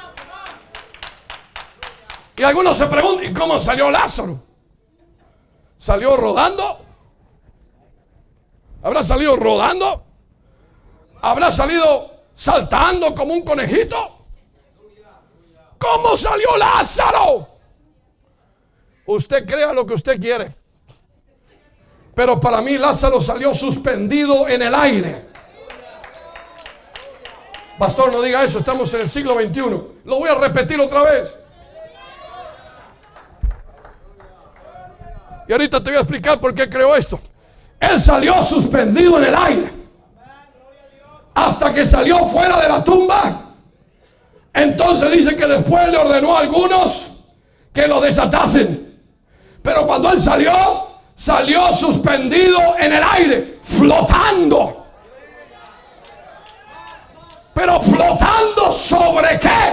Y algunos se preguntan: ¿y cómo salió Lázaro? ¿Salió rodando? ¿Habrá salido rodando? ¿Habrá salido saltando como un conejito? ¿Cómo salió Lázaro? Usted crea lo que usted quiere, pero para mí Lázaro salió suspendido en el aire. Pastor, no diga eso, estamos en el siglo veintiuno. Lo voy a repetir otra vez. Y ahorita te voy a explicar por qué creo esto. Él salió suspendido en el aire hasta que salió fuera de la tumba. Entonces dice que después le ordenó a algunos que lo desatasen. Pero cuando él salió, salió suspendido en el aire, flotando. Pero flotando ¿sobre qué?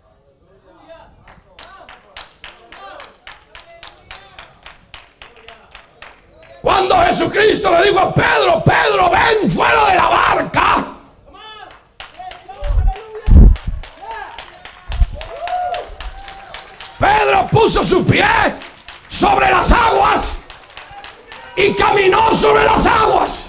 Cuando Jesucristo le dijo a Pedro: Pedro, ven fuera de la barca, Pedro puso su pie sobre las aguas y caminó sobre las aguas.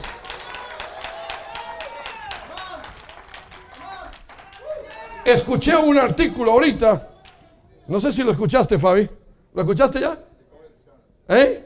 Escuché un artículo ahorita, no sé si lo escuchaste, Fabi. ¿Lo escuchaste ya? ¿Eh?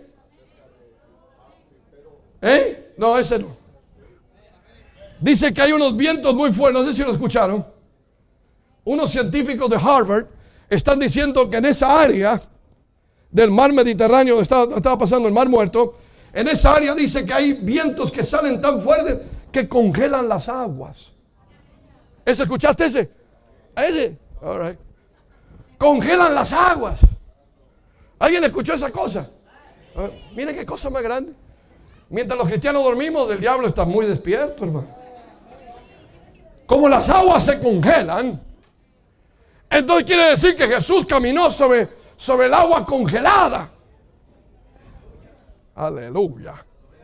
¿Eh? No, ese no. Dice que hay unos vientos muy fuertes, no sé si lo escucharon. Unos científicos de Harvard están diciendo que en esa área del mar Mediterráneo, estaba, estaba pasando el mar Muerto, en esa área dice que hay vientos que salen tan fuertes que congelan las aguas. ¿Ese escuchaste ese? Ese. All right. Congelan las aguas. ¿Alguien escuchó esa cosa? Uh, miren qué cosa más grande. Mientras los cristianos dormimos, el diablo está muy despierto, hermano. Como las aguas se congelan, entonces quiere decir que Jesús caminó sobre, sobre el agua congelada. Aleluya.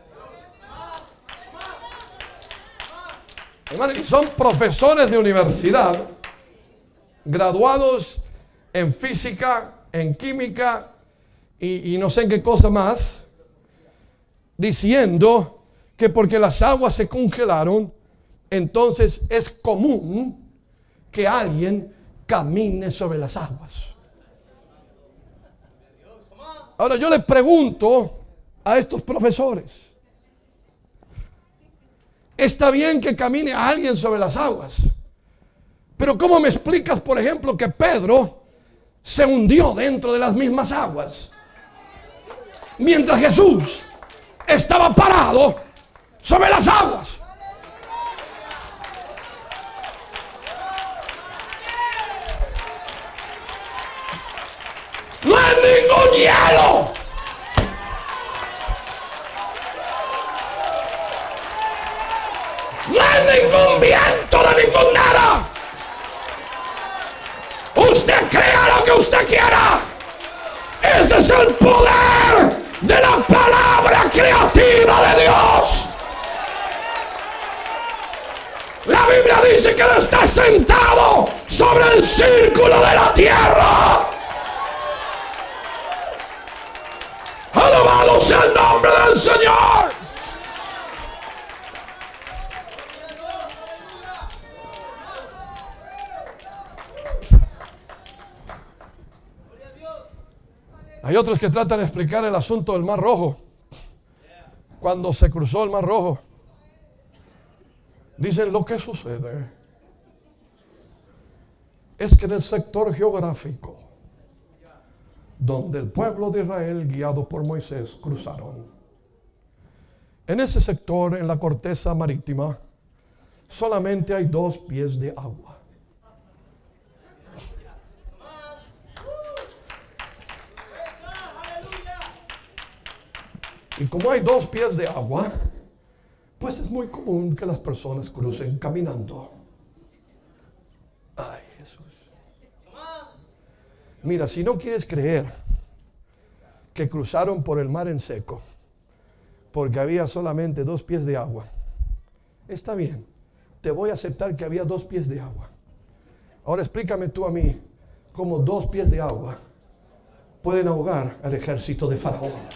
Hermano, y son profesores de universidad, graduados en física, en química y, y no sé en qué cosa más, diciendo que porque las aguas se congelaron, entonces es común que alguien camine sobre las aguas. Ahora yo les pregunto a estos profesores: está bien que camine a alguien sobre las aguas, pero ¿cómo me explicas, por ejemplo, que Pedro se hundió dentro de las mismas aguas mientras Jesús estaba parado sobre las aguas? No es ningún hielo. No es ningún viento de ningún nada. Usted crea lo que usted quiera. Ese es el poder de la palabra creativa de Dios. La Biblia dice que Él está sentado sobre el círculo de la tierra. Alabado sea el nombre del Señor. Hay otros que tratan de explicar el asunto del Mar Rojo. Cuando se cruzó el Mar Rojo, dicen lo que sucede es que en el sector geográfico donde el pueblo de Israel, guiado por Moisés, cruzaron, en ese sector, en la corteza marítima, solamente hay dos pies de agua. Y como hay dos pies de agua, pues es muy común que las personas crucen caminando. Ay, Jesús. Mira, si no quieres creer que cruzaron por el mar en seco, porque había solamente dos pies de agua, está bien, te voy a aceptar que había dos pies de agua. Ahora explícame tú a mí cómo dos pies de agua pueden ahogar al ejército de Faraón.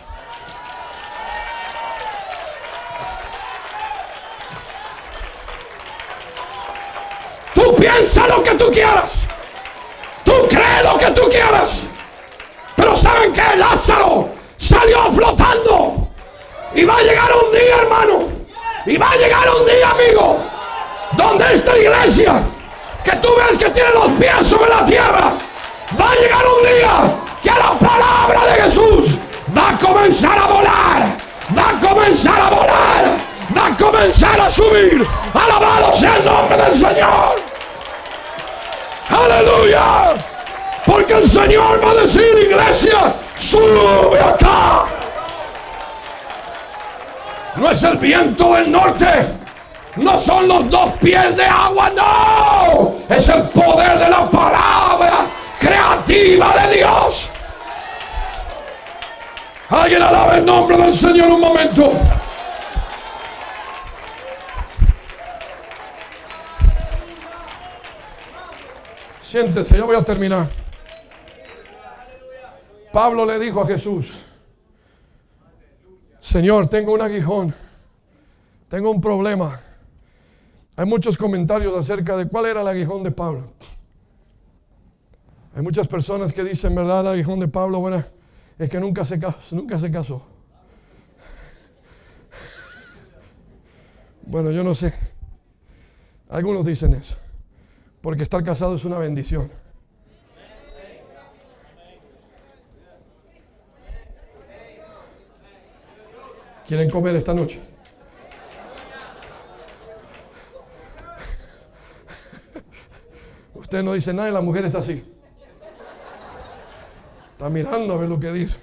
Tú piensa lo que tú quieras. Tú crees lo que tú quieras. Pero ¿saben qué? Lázaro salió flotando. Y va a llegar un día, hermano. Y va a llegar un día, amigo, donde esta iglesia, que tú ves que tiene los pies sobre la tierra, va a llegar un día que la palabra de Jesús va a comenzar a volar. Va a comenzar a volar. Va a comenzar a subir. Alabado sea el nombre del Señor. Aleluya. Porque el Señor va a decir, iglesia, sube acá. No es el viento del norte. No son los dos pies de agua, no. Es el poder de la palabra creativa de Dios. Alguien alaba el nombre del Señor un momento. Siéntese, yo voy a terminar. Pablo le dijo a Jesús: Señor, tengo un aguijón, tengo un problema. Hay muchos comentarios acerca de cuál era el aguijón de Pablo. Hay muchas personas que dicen, ¿verdad? El aguijón de Pablo, bueno, es que nunca se casó, nunca se casó. Bueno, yo no sé. Algunos dicen eso, porque estar casado es una bendición. ¿Quieren comer esta noche? Usted no dice nada y la mujer está así. Está mirando a ver lo que dice.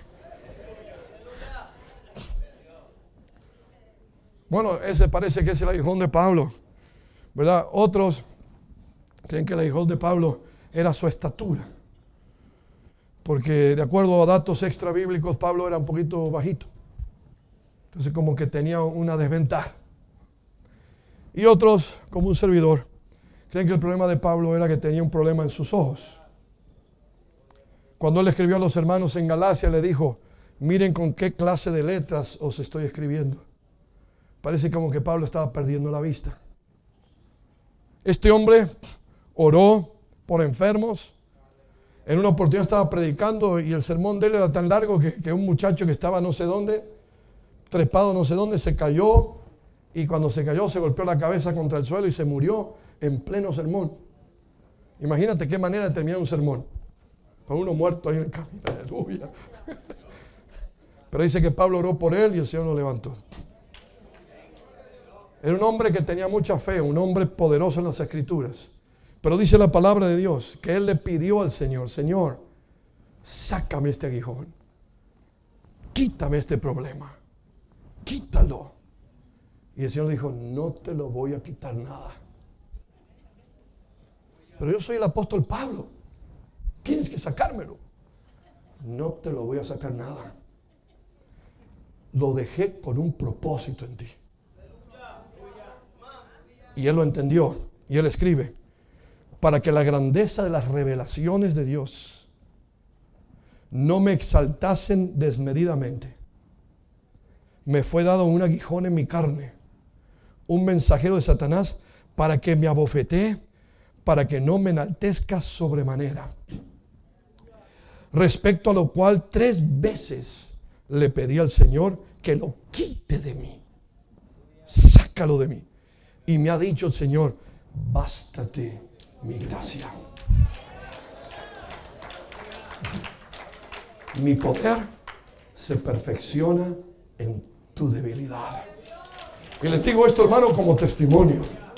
Bueno, ese parece que es el aguijón de Pablo, ¿verdad? Otros creen que el aguijón de Pablo era su estatura, porque de acuerdo a datos extra bíblicos, Pablo era un poquito bajito. Entonces como que tenía una desventaja. Y otros, como un servidor, creen que el problema de Pablo era que tenía un problema en sus ojos. Cuando él escribió a los hermanos en Galacia, le dijo: miren con qué clase de letras os estoy escribiendo. Parece como que Pablo estaba perdiendo la vista. Este hombre oró por enfermos. En una oportunidad estaba predicando y el sermón de él era tan largo que, que un muchacho que estaba no sé dónde, trepado no sé dónde, se cayó, y cuando se cayó se golpeó la cabeza contra el suelo y se murió en pleno sermón. Imagínate qué manera de terminar un sermón, con uno muerto ahí en el camino. Aleluya. Pero dice que Pablo oró por él y el Señor lo levantó. Era un hombre que tenía mucha fe, un hombre poderoso en las Escrituras. Pero dice la palabra de Dios que él le pidió al Señor: Señor, sácame este aguijón, quítame este problema, quítalo. Y el Señor dijo, no te lo voy a quitar nada. Pero yo soy el apóstol Pablo, tienes que sacármelo. No te lo voy a sacar nada. Lo dejé con un propósito en ti. Y él lo entendió. Y él escribe, para que la grandeza de las revelaciones de Dios no me exaltasen desmedidamente, me fue dado un aguijón en mi carne, un mensajero de Satanás, para que me abofetee, para que no me enaltezca sobremanera. Respecto a lo cual tres veces le pedí al Señor que lo quite de mí. Sácalo de mí. Y me ha dicho el Señor, bástate mi gracia. Mi poder se perfecciona en tu debilidad. Y les digo esto, hermano, como testimonio.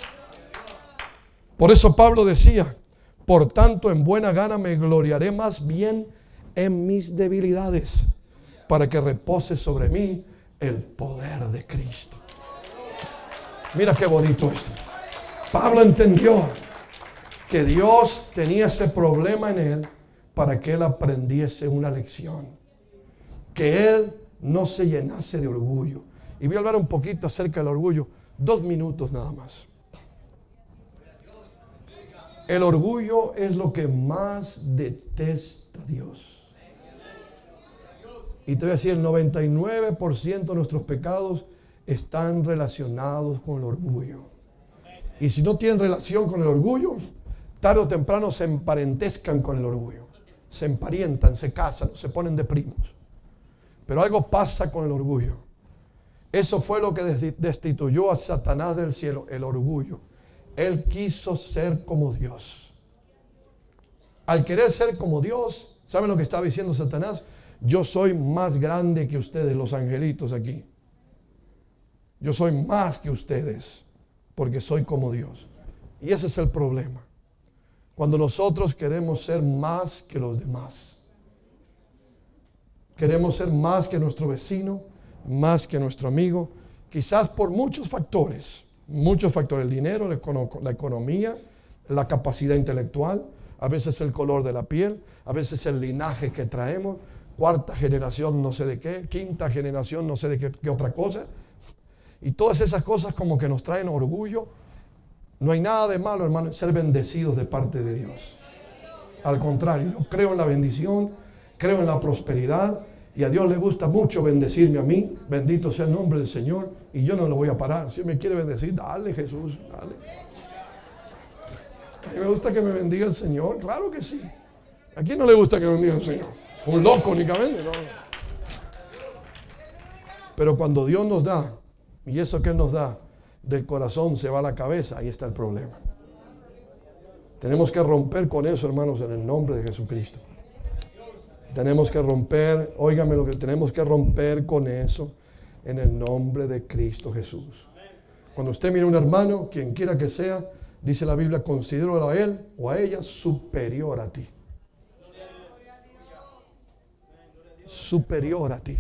Por eso Pablo decía, por tanto en buena gana me gloriaré más bien en mis debilidades, para que repose sobre mí el poder de Cristo. Mira qué bonito esto. Pablo entendió que Dios tenía ese problema en él para que él aprendiese una lección. Que él no se llenase de orgullo. Y voy a hablar un poquito acerca del orgullo. Dos minutos nada más. El orgullo es lo que más detesta Dios. Y te voy a decir, el noventa y nueve por ciento de nuestros pecados están relacionados con el orgullo. Y si no tienen relación con el orgullo, tarde o temprano se emparentescan con el orgullo. Se emparientan, se casan, se ponen de primos. Pero algo pasa con el orgullo. Eso fue lo que destituyó a Satanás del cielo, el orgullo. Él quiso ser como Dios. Al querer ser como Dios, ¿saben lo que estaba diciendo Satanás? Yo soy más grande que ustedes, los angelitos aquí. Yo soy más que ustedes, porque soy como Dios. Y ese es el problema. Cuando nosotros queremos ser más que los demás. Queremos ser más que nuestro vecino, más que nuestro amigo, quizás por muchos factores. Muchos factores, el dinero, la, econo- la economía, la capacidad intelectual, a veces el color de la piel, a veces el linaje que traemos, cuarta generación no sé de qué, quinta generación no sé de qué, qué otra cosa. Y todas esas cosas como que nos traen orgullo. No hay nada de malo, hermano, en ser bendecidos de parte de Dios. Al contrario, yo creo en la bendición, creo en la prosperidad. Y a Dios le gusta mucho bendecirme a mí. Bendito sea el nombre del Señor. Y yo no lo voy a parar. Si me quiere bendecir, dale, Jesús, dale. A mí me gusta que me bendiga el Señor. Claro que sí. ¿A quién no le gusta que me bendiga el Señor? Un loco únicamente, no. Pero cuando Dios nos da, y eso que Él nos da, del corazón se va a la cabeza, ahí está el problema. Tenemos que romper con eso, hermanos, en el nombre de Jesucristo. Tenemos que romper, óigame lo que tenemos que romper con eso en el nombre de Cristo Jesús. Cuando usted mira a un hermano, quien quiera que sea, dice la Biblia, considéralo a él o a ella superior a ti. Superior a ti.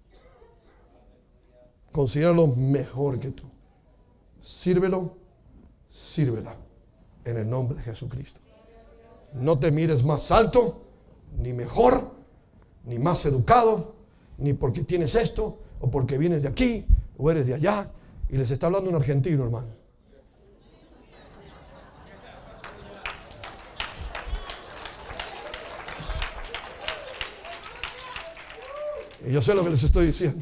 Considéralo mejor que tú. Sírvelo, sírvela en el nombre de Jesucristo. No te mires más alto, ni mejor, ni más educado, ni porque tienes esto, o porque vienes de aquí, o eres de allá. Y les está hablando un argentino, hermano. Y yo sé lo que les estoy diciendo.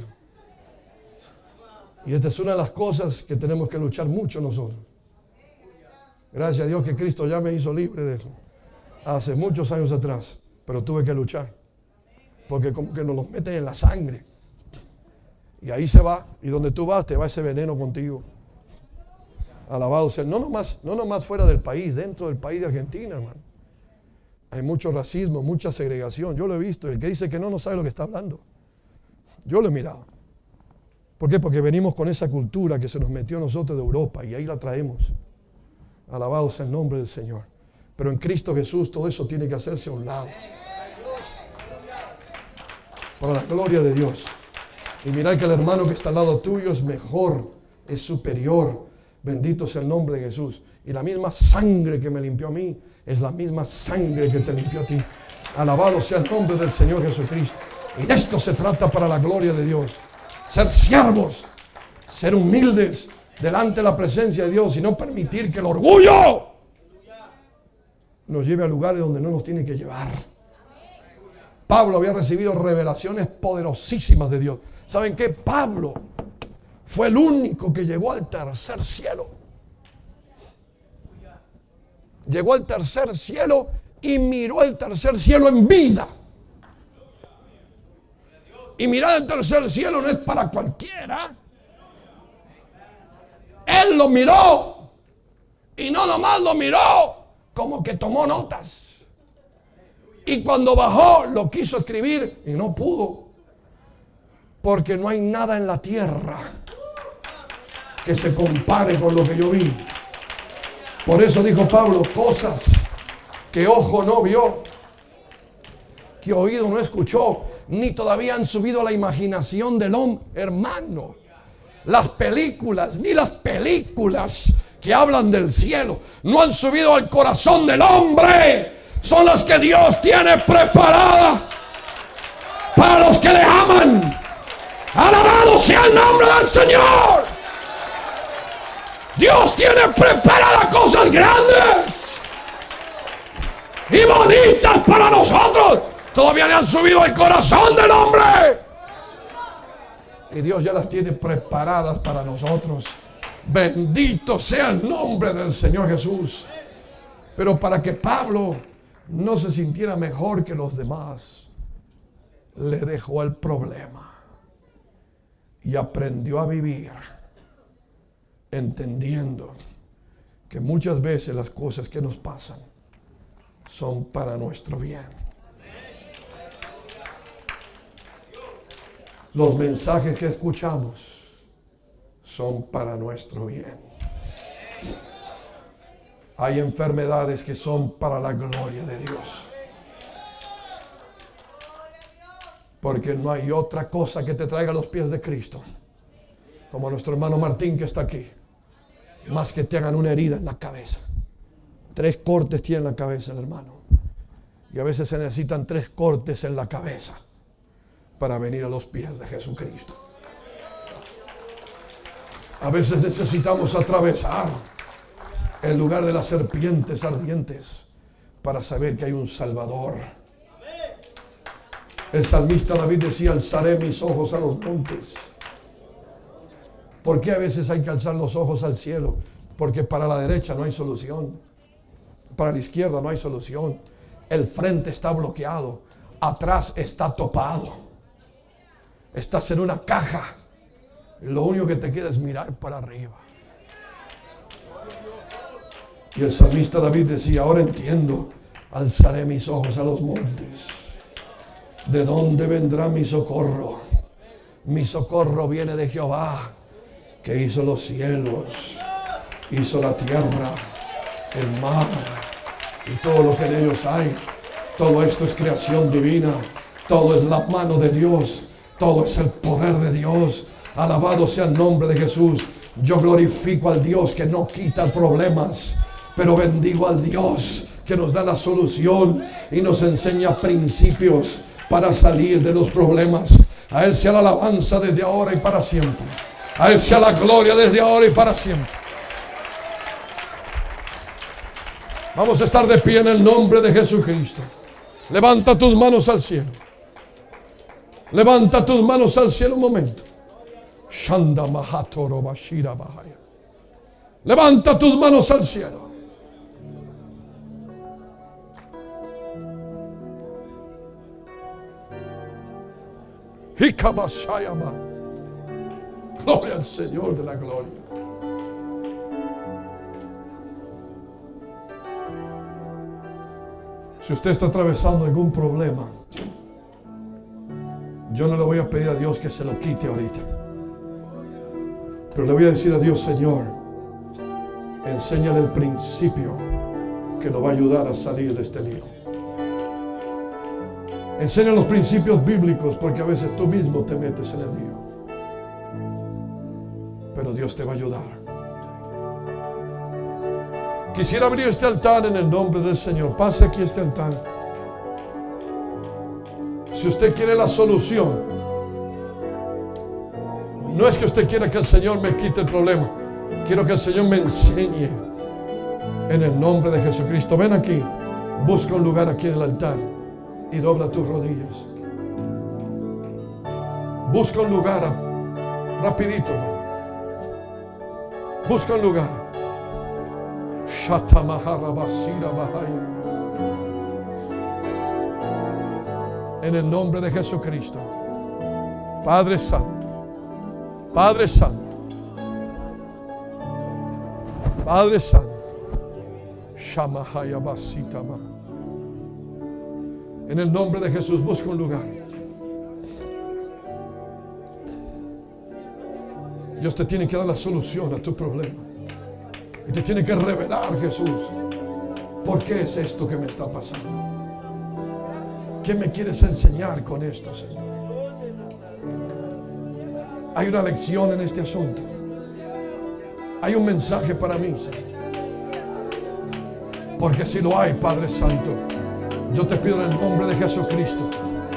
Y esta es una de las cosas que tenemos que luchar mucho nosotros. Gracias a Dios que Cristo ya me hizo libre de eso. Hace muchos años atrás. Pero tuve que luchar. Porque como que nos los meten en la sangre. Y ahí se va. Y donde tú vas, te va ese veneno contigo. Alabado sea. No nomás, no nomás fuera del país, dentro del país de Argentina, hermano. Hay mucho racismo, mucha segregación. Yo lo he visto. El que dice que no, no sabe lo que está hablando. Yo lo he mirado. ¿Por qué? Porque venimos con esa cultura que se nos metió a nosotros de Europa y ahí la traemos. Alabado sea el nombre del Señor. Pero en Cristo Jesús todo eso tiene que hacerse a un lado. para la gloria de Dios. Y mira que el hermano que está al lado tuyo es mejor, es superior. Bendito sea el nombre de Jesús. Y la misma sangre que me limpió a mí es la misma sangre que te limpió a ti. Alabado sea el nombre del Señor Jesucristo. Y de esto se trata para la gloria de Dios. Ser siervos, ser humildes delante de la presencia de Dios y no permitir que el orgullo nos lleve a lugares donde no nos tiene que llevar. Pablo había recibido revelaciones poderosísimas de Dios. ¿Saben qué? Pablo fue el único que llegó al tercer cielo. Llegó al tercer cielo y miró el tercer cielo en vida. Y mirar el tercer cielo no es para cualquiera. Él lo miró. Y no nomás lo miró, como que tomó notas. Y cuando bajó, lo quiso escribir y no pudo. Porque no hay nada en la tierra que se compare con lo que yo vi. Por eso dijo Pablo, cosas que ojo no vio, que oído no escuchó, ni todavía han subido a la imaginación del hombre. Hermano, las películas, ni las películas que hablan del cielo, no han subido al corazón del hombre. Son las que Dios tiene preparadas para los que le aman. Alabado sea el nombre del Señor. Dios tiene preparadas cosas grandes y bonitas para nosotros. Todavía no han subido al corazón del hombre. Y Dios ya las tiene preparadas para nosotros. Bendito sea el nombre del Señor Jesús. Pero para que Pablo no se sintiera mejor que los demás, le dejó el problema y aprendió a vivir entendiendo que muchas veces las cosas que nos pasan son para nuestro bien. Los mensajes que escuchamos son para nuestro bien. Hay enfermedades que son para la gloria de Dios. Porque no hay otra cosa que te traiga a los pies de Cristo, como nuestro hermano Martín que está aquí, más que te hagan una herida en la cabeza. Tres cortes tiene en la cabeza el hermano. Y a veces se necesitan tres cortes en la cabeza para venir a los pies de Jesucristo. A veces necesitamos atravesar el lugar de las serpientes ardientes para saber que hay un Salvador. El salmista David decía, alzaré mis ojos a los montes. ¿Por qué a veces hay que alzar los ojos al cielo? Porque para la derecha no hay solución. Para la izquierda no hay solución. El frente está bloqueado. Atrás está topado. Estás en una caja. Lo único que te queda es mirar para arriba. Y el salmista David decía, ahora entiendo, alzaré mis ojos a los montes. ¿De dónde vendrá mi socorro? Mi socorro viene de Jehová, que hizo los cielos, hizo la tierra, el mar y todo lo que en ellos hay. Todo esto es creación divina. Todo es la mano de Dios. Todo es el poder de Dios. Alabado sea el nombre de Jesús. Yo glorifico al Dios que no quita problemas, pero bendigo al Dios que nos da la solución y nos enseña principios para salir de los problemas. A Él sea la alabanza desde ahora y para siempre. A Él sea la gloria desde ahora y para siempre. Vamos a estar de pie en el nombre de Jesucristo. Levanta tus manos al cielo. Levanta tus manos al cielo un momento. Shanda Mahatoro Bashira Bahaya. Levanta tus manos al cielo. Hikabashayama. Gloria al Señor de la gloria. Si usted está atravesando algún problema, yo no le voy a pedir a Dios que se lo quite ahorita, pero le voy a decir a Dios, Señor, enséñale el principio que lo va a ayudar a salir de este lío. Enseña los principios bíblicos, porque a veces tú mismo te metes en el lío. Pero Dios te va a ayudar. Quisiera abrir este altar en el nombre del Señor. Pase aquí este altar. Si usted quiere la solución, no es que usted quiera que el Señor me quite el problema. Quiero que el Señor me enseñe en el nombre de Jesucristo. Ven aquí, busca un lugar aquí en el altar y dobla tus rodillas. Busca un lugar rapidito, hermano. Busca un lugar. En el nombre de Jesucristo. Padre Santo, Padre Santo, Padre Santo, Shamahaya Basitama. En el nombre de Jesús, busca un lugar. Dios te tiene que dar la solución a tu problema. Y te tiene que revelar, Jesús, ¿por qué es esto que me está pasando? ¿Qué me quieres enseñar con esto, Señor? Hay una lección en este asunto. Hay un mensaje para mí, Señor. Porque si lo hay, Padre Santo, yo te pido en el nombre de Jesucristo.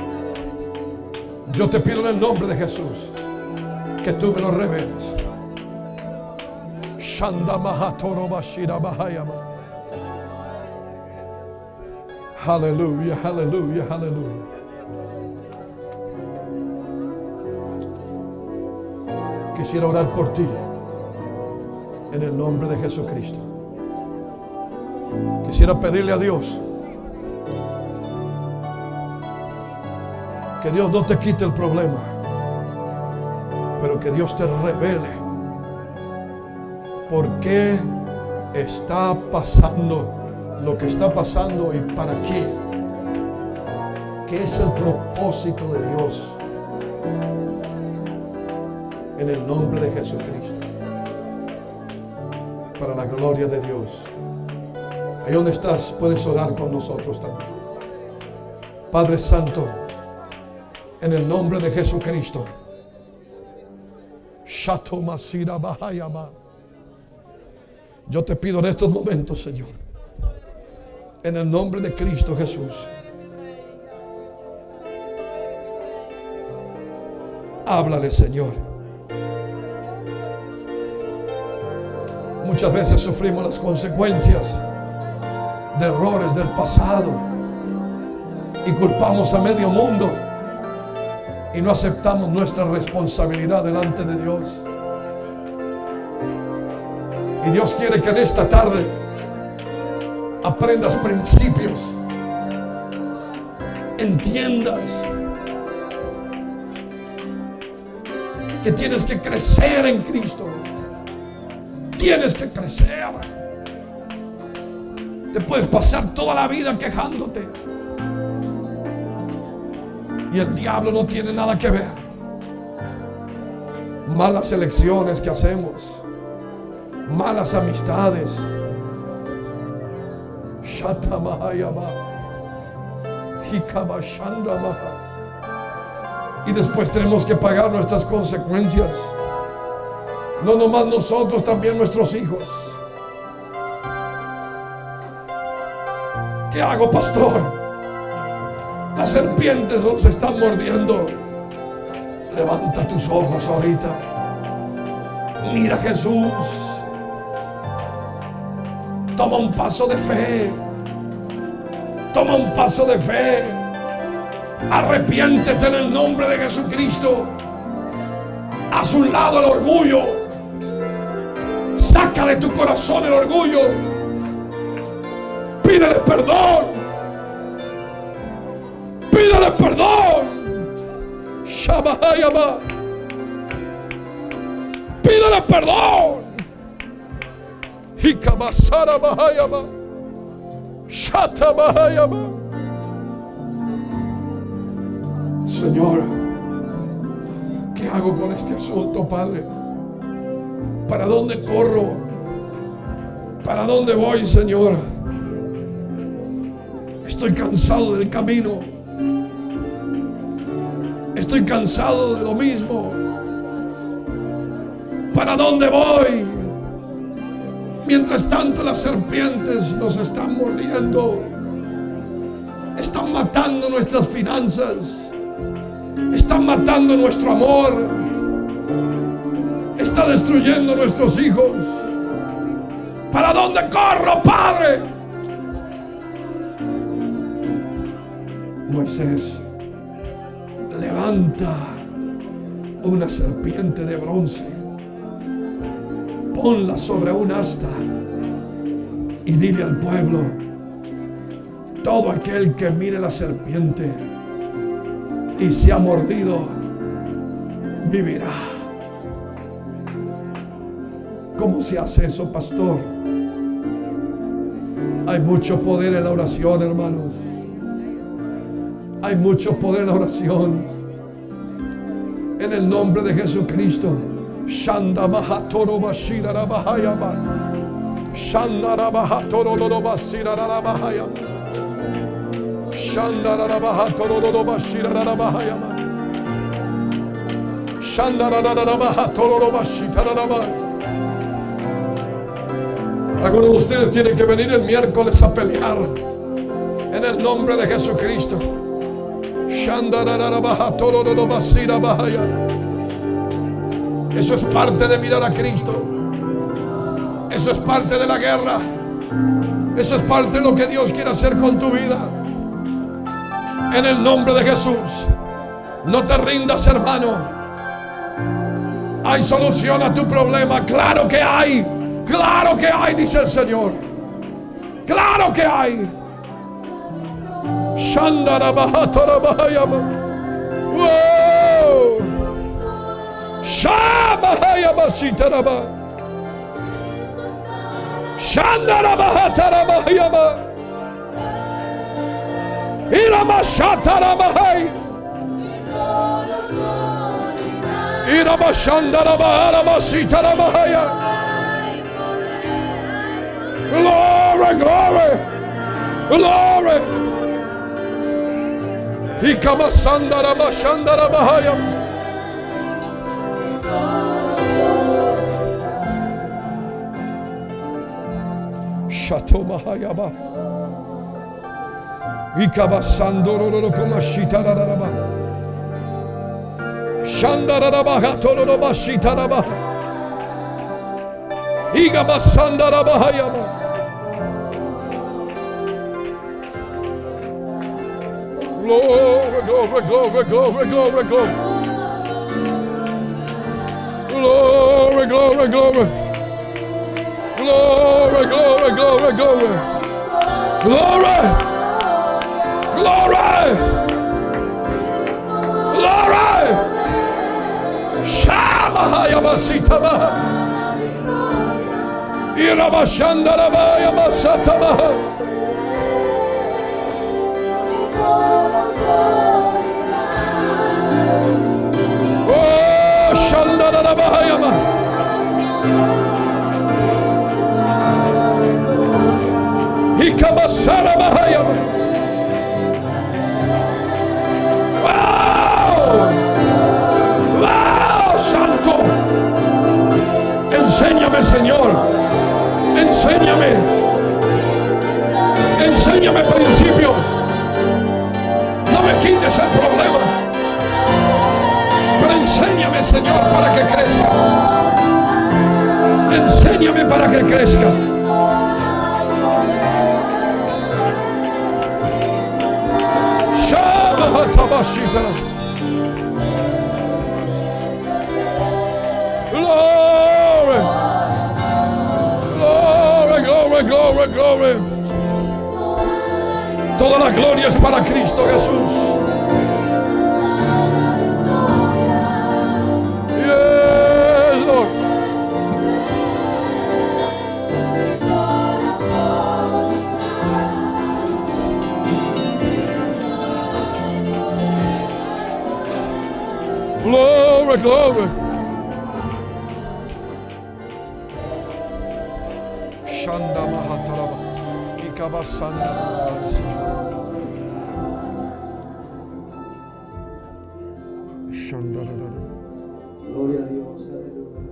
Yo te pido en el nombre de Jesús que tú me lo reveles. Shanda Mahatoro Bashira Bahayama. Aleluya, aleluya, aleluya. Quisiera orar por ti en el nombre de Jesucristo. Quisiera pedirle a Dios que Dios no te quite el problema, pero que Dios te revele por qué está pasando lo que está pasando y para qué. ¿Qué es el propósito de Dios? En el nombre de Jesucristo. Para la gloria de Dios. Ahí donde estás, puedes orar con nosotros también. Padre Santo, en el nombre de Jesucristo. Shatomasira Bahayama. Yo te pido en estos momentos, Señor, en el nombre de Cristo Jesús, háblale, Señor. Muchas veces sufrimos las consecuencias de errores del pasado y culpamos a medio mundo y no aceptamos nuestra responsabilidad delante de Dios. Y Dios quiere que en esta tarde aprendas principios, entiendas que tienes que crecer en Cristo. Tienes que crecer. Te puedes pasar toda la vida quejándote y el diablo no tiene nada que ver. Malas elecciones que hacemos, malas amistades. Y después tenemos que pagar nuestras consecuencias. No nomás nosotros, también nuestros hijos. ¿Qué hago, pastor? Las serpientes nos están mordiendo. Levanta tus ojos ahorita. Mira a Jesús. Toma un paso de fe. Toma un paso de fe. Arrepiéntete en el nombre de Jesucristo. Haz un lado el orgullo. Saca de tu corazón el orgullo. Pídele perdón. Pídele perdón. Shabahayama. Pídele perdón. Hikabasara Bahayama. Shata Bahayama. Señor, ¿qué hago con este asunto, Padre? ¿Para dónde corro? ¿Para dónde voy, Señor? Estoy cansado del camino. estoy cansado de lo mismo. ¿Para dónde voy? Mientras tanto las serpientes nos están mordiendo, están matando nuestras finanzas, están matando nuestro amor, está destruyendo nuestros hijos. ¿Para dónde corro, Padre? Moisés, levanta una serpiente de bronce, ponla sobre un asta y dile al pueblo: todo aquel que mire la serpiente y se ha mordido, vivirá. ¿Cómo se hace eso, pastor? Hay mucho poder en la oración, hermanos. Hay mucho poder en la oración. En el nombre de Jesucristo. Shanda Mahatoro Bashira Rabahayama. Shanda Rabahatoro Lobasira Rabahayama. Shanda Rabahatoro Lobashira Rabahayama. Shanda Rabahatoro Lobashita Rabahayama. Algunos de ustedes tienen que venir el miércoles a pelear en el nombre de Jesucristo. Eso es parte de mirar a Cristo. Eso es parte de la guerra. Eso es parte de lo que Dios quiere hacer con tu vida. En el nombre de Jesús. No te rindas, hermano. Hay solución a tu problema. Claro que hay. Claro que hay, dice el Señor. Claro que hay. Shandarabahatarabahayama. Wow. Shamahayamasitaraba. Shandarabahatarabahayama. Iramashatarabahai. Iramashandarabaharamasitarabahaya. Glory, glory, glory. Ikamasandara bashandara bahaya. Shato bahaya ba. Ikabasandoro komashitara raba. Shandara bahatoro bashitara ba. Ikabasandara bahaya ba. Glory, glory, glory, glory, glory, glory. Glory, glory, glory. Glory, glory, glory, glory. Glory. Glory. Glory. Shamahaya basitaba. Irabashandaraba yamasataba. Oh, Shandara Bahayama. Hikamasara Bahayama. Wow. Wow, Santo. Enséñame, Señor. Enséñame. Enséñame principios. No me quites el problema, pero enséñame, Señor, para que crezca. Enséñame para que crezca. Shabahatabashita. Glory, glory, glory, glory, glory. Toda la gloria es para Cristo Jesús. Yes, Lord. Glory, glory. Shanda Mahataraba. Ikabasanda. Gloria a Dios, aleluya.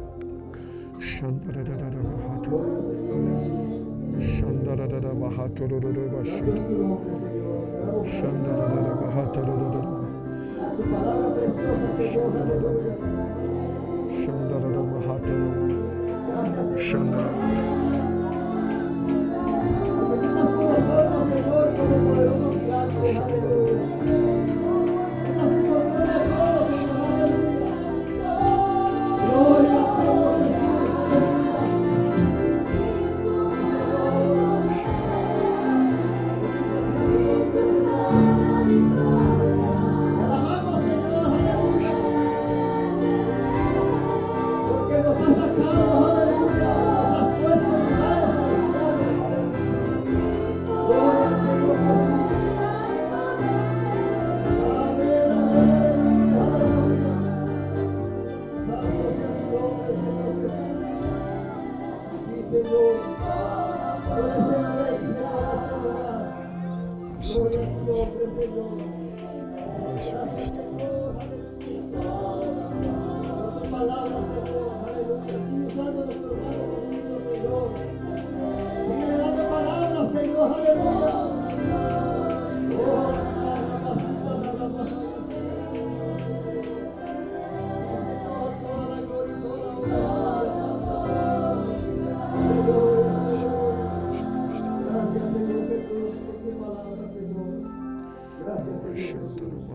Gloria al Señor Jesús. Santo es tu nombre, Señor. Te damos gracias. Tu palabra preciosa, Señor, aleluya. Gracias, Señor. Porque tú estás con nosotros, Señor, como poderoso gigante, aleluya. Tú estás en control de todo, Señor, aleluya. Gloria al Señor Jesús, aleluya. Te alabamos, Señor, aleluya. Porque nos has sacado, aleluya. Nos has puesto en lugares celestiales, aleluya. Gloria al Señor Jesús. Amén, amén, aleluya, aleluya. Santo sea tu nombre, Señor Jesús. Sí, Señor. Tú eres el Rey, Señor, en este lugar. Gloria a tu nombre, Señor. Gracias, Señor, aleluya. Por tu palabra, Señor, aleluya. Sigue usando nuestro hermano conmigo, Señor. Sigue dando palabras, Señor, aleluya. Oh, la ramacita, la ramajaya, Señor. Sí, Señor, toda la gloria y toda la honra es tuya, Aleluya, aleluya. Gracias, Señor Jesús, por tu palabra, Señor. Gracias, Señor Jesús.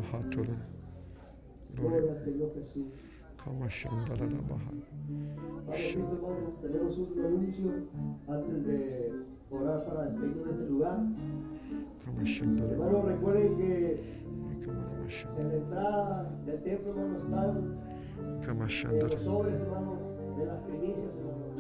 Gloria al Señor Jesús. Padre bendito, hermano, tenemos un anuncio antes de orar para despedirnos de este lugar. Hermano, recuerden que en la entrada del templo, hermano, están eh, los sobres, hermano, de las primicias, hermano.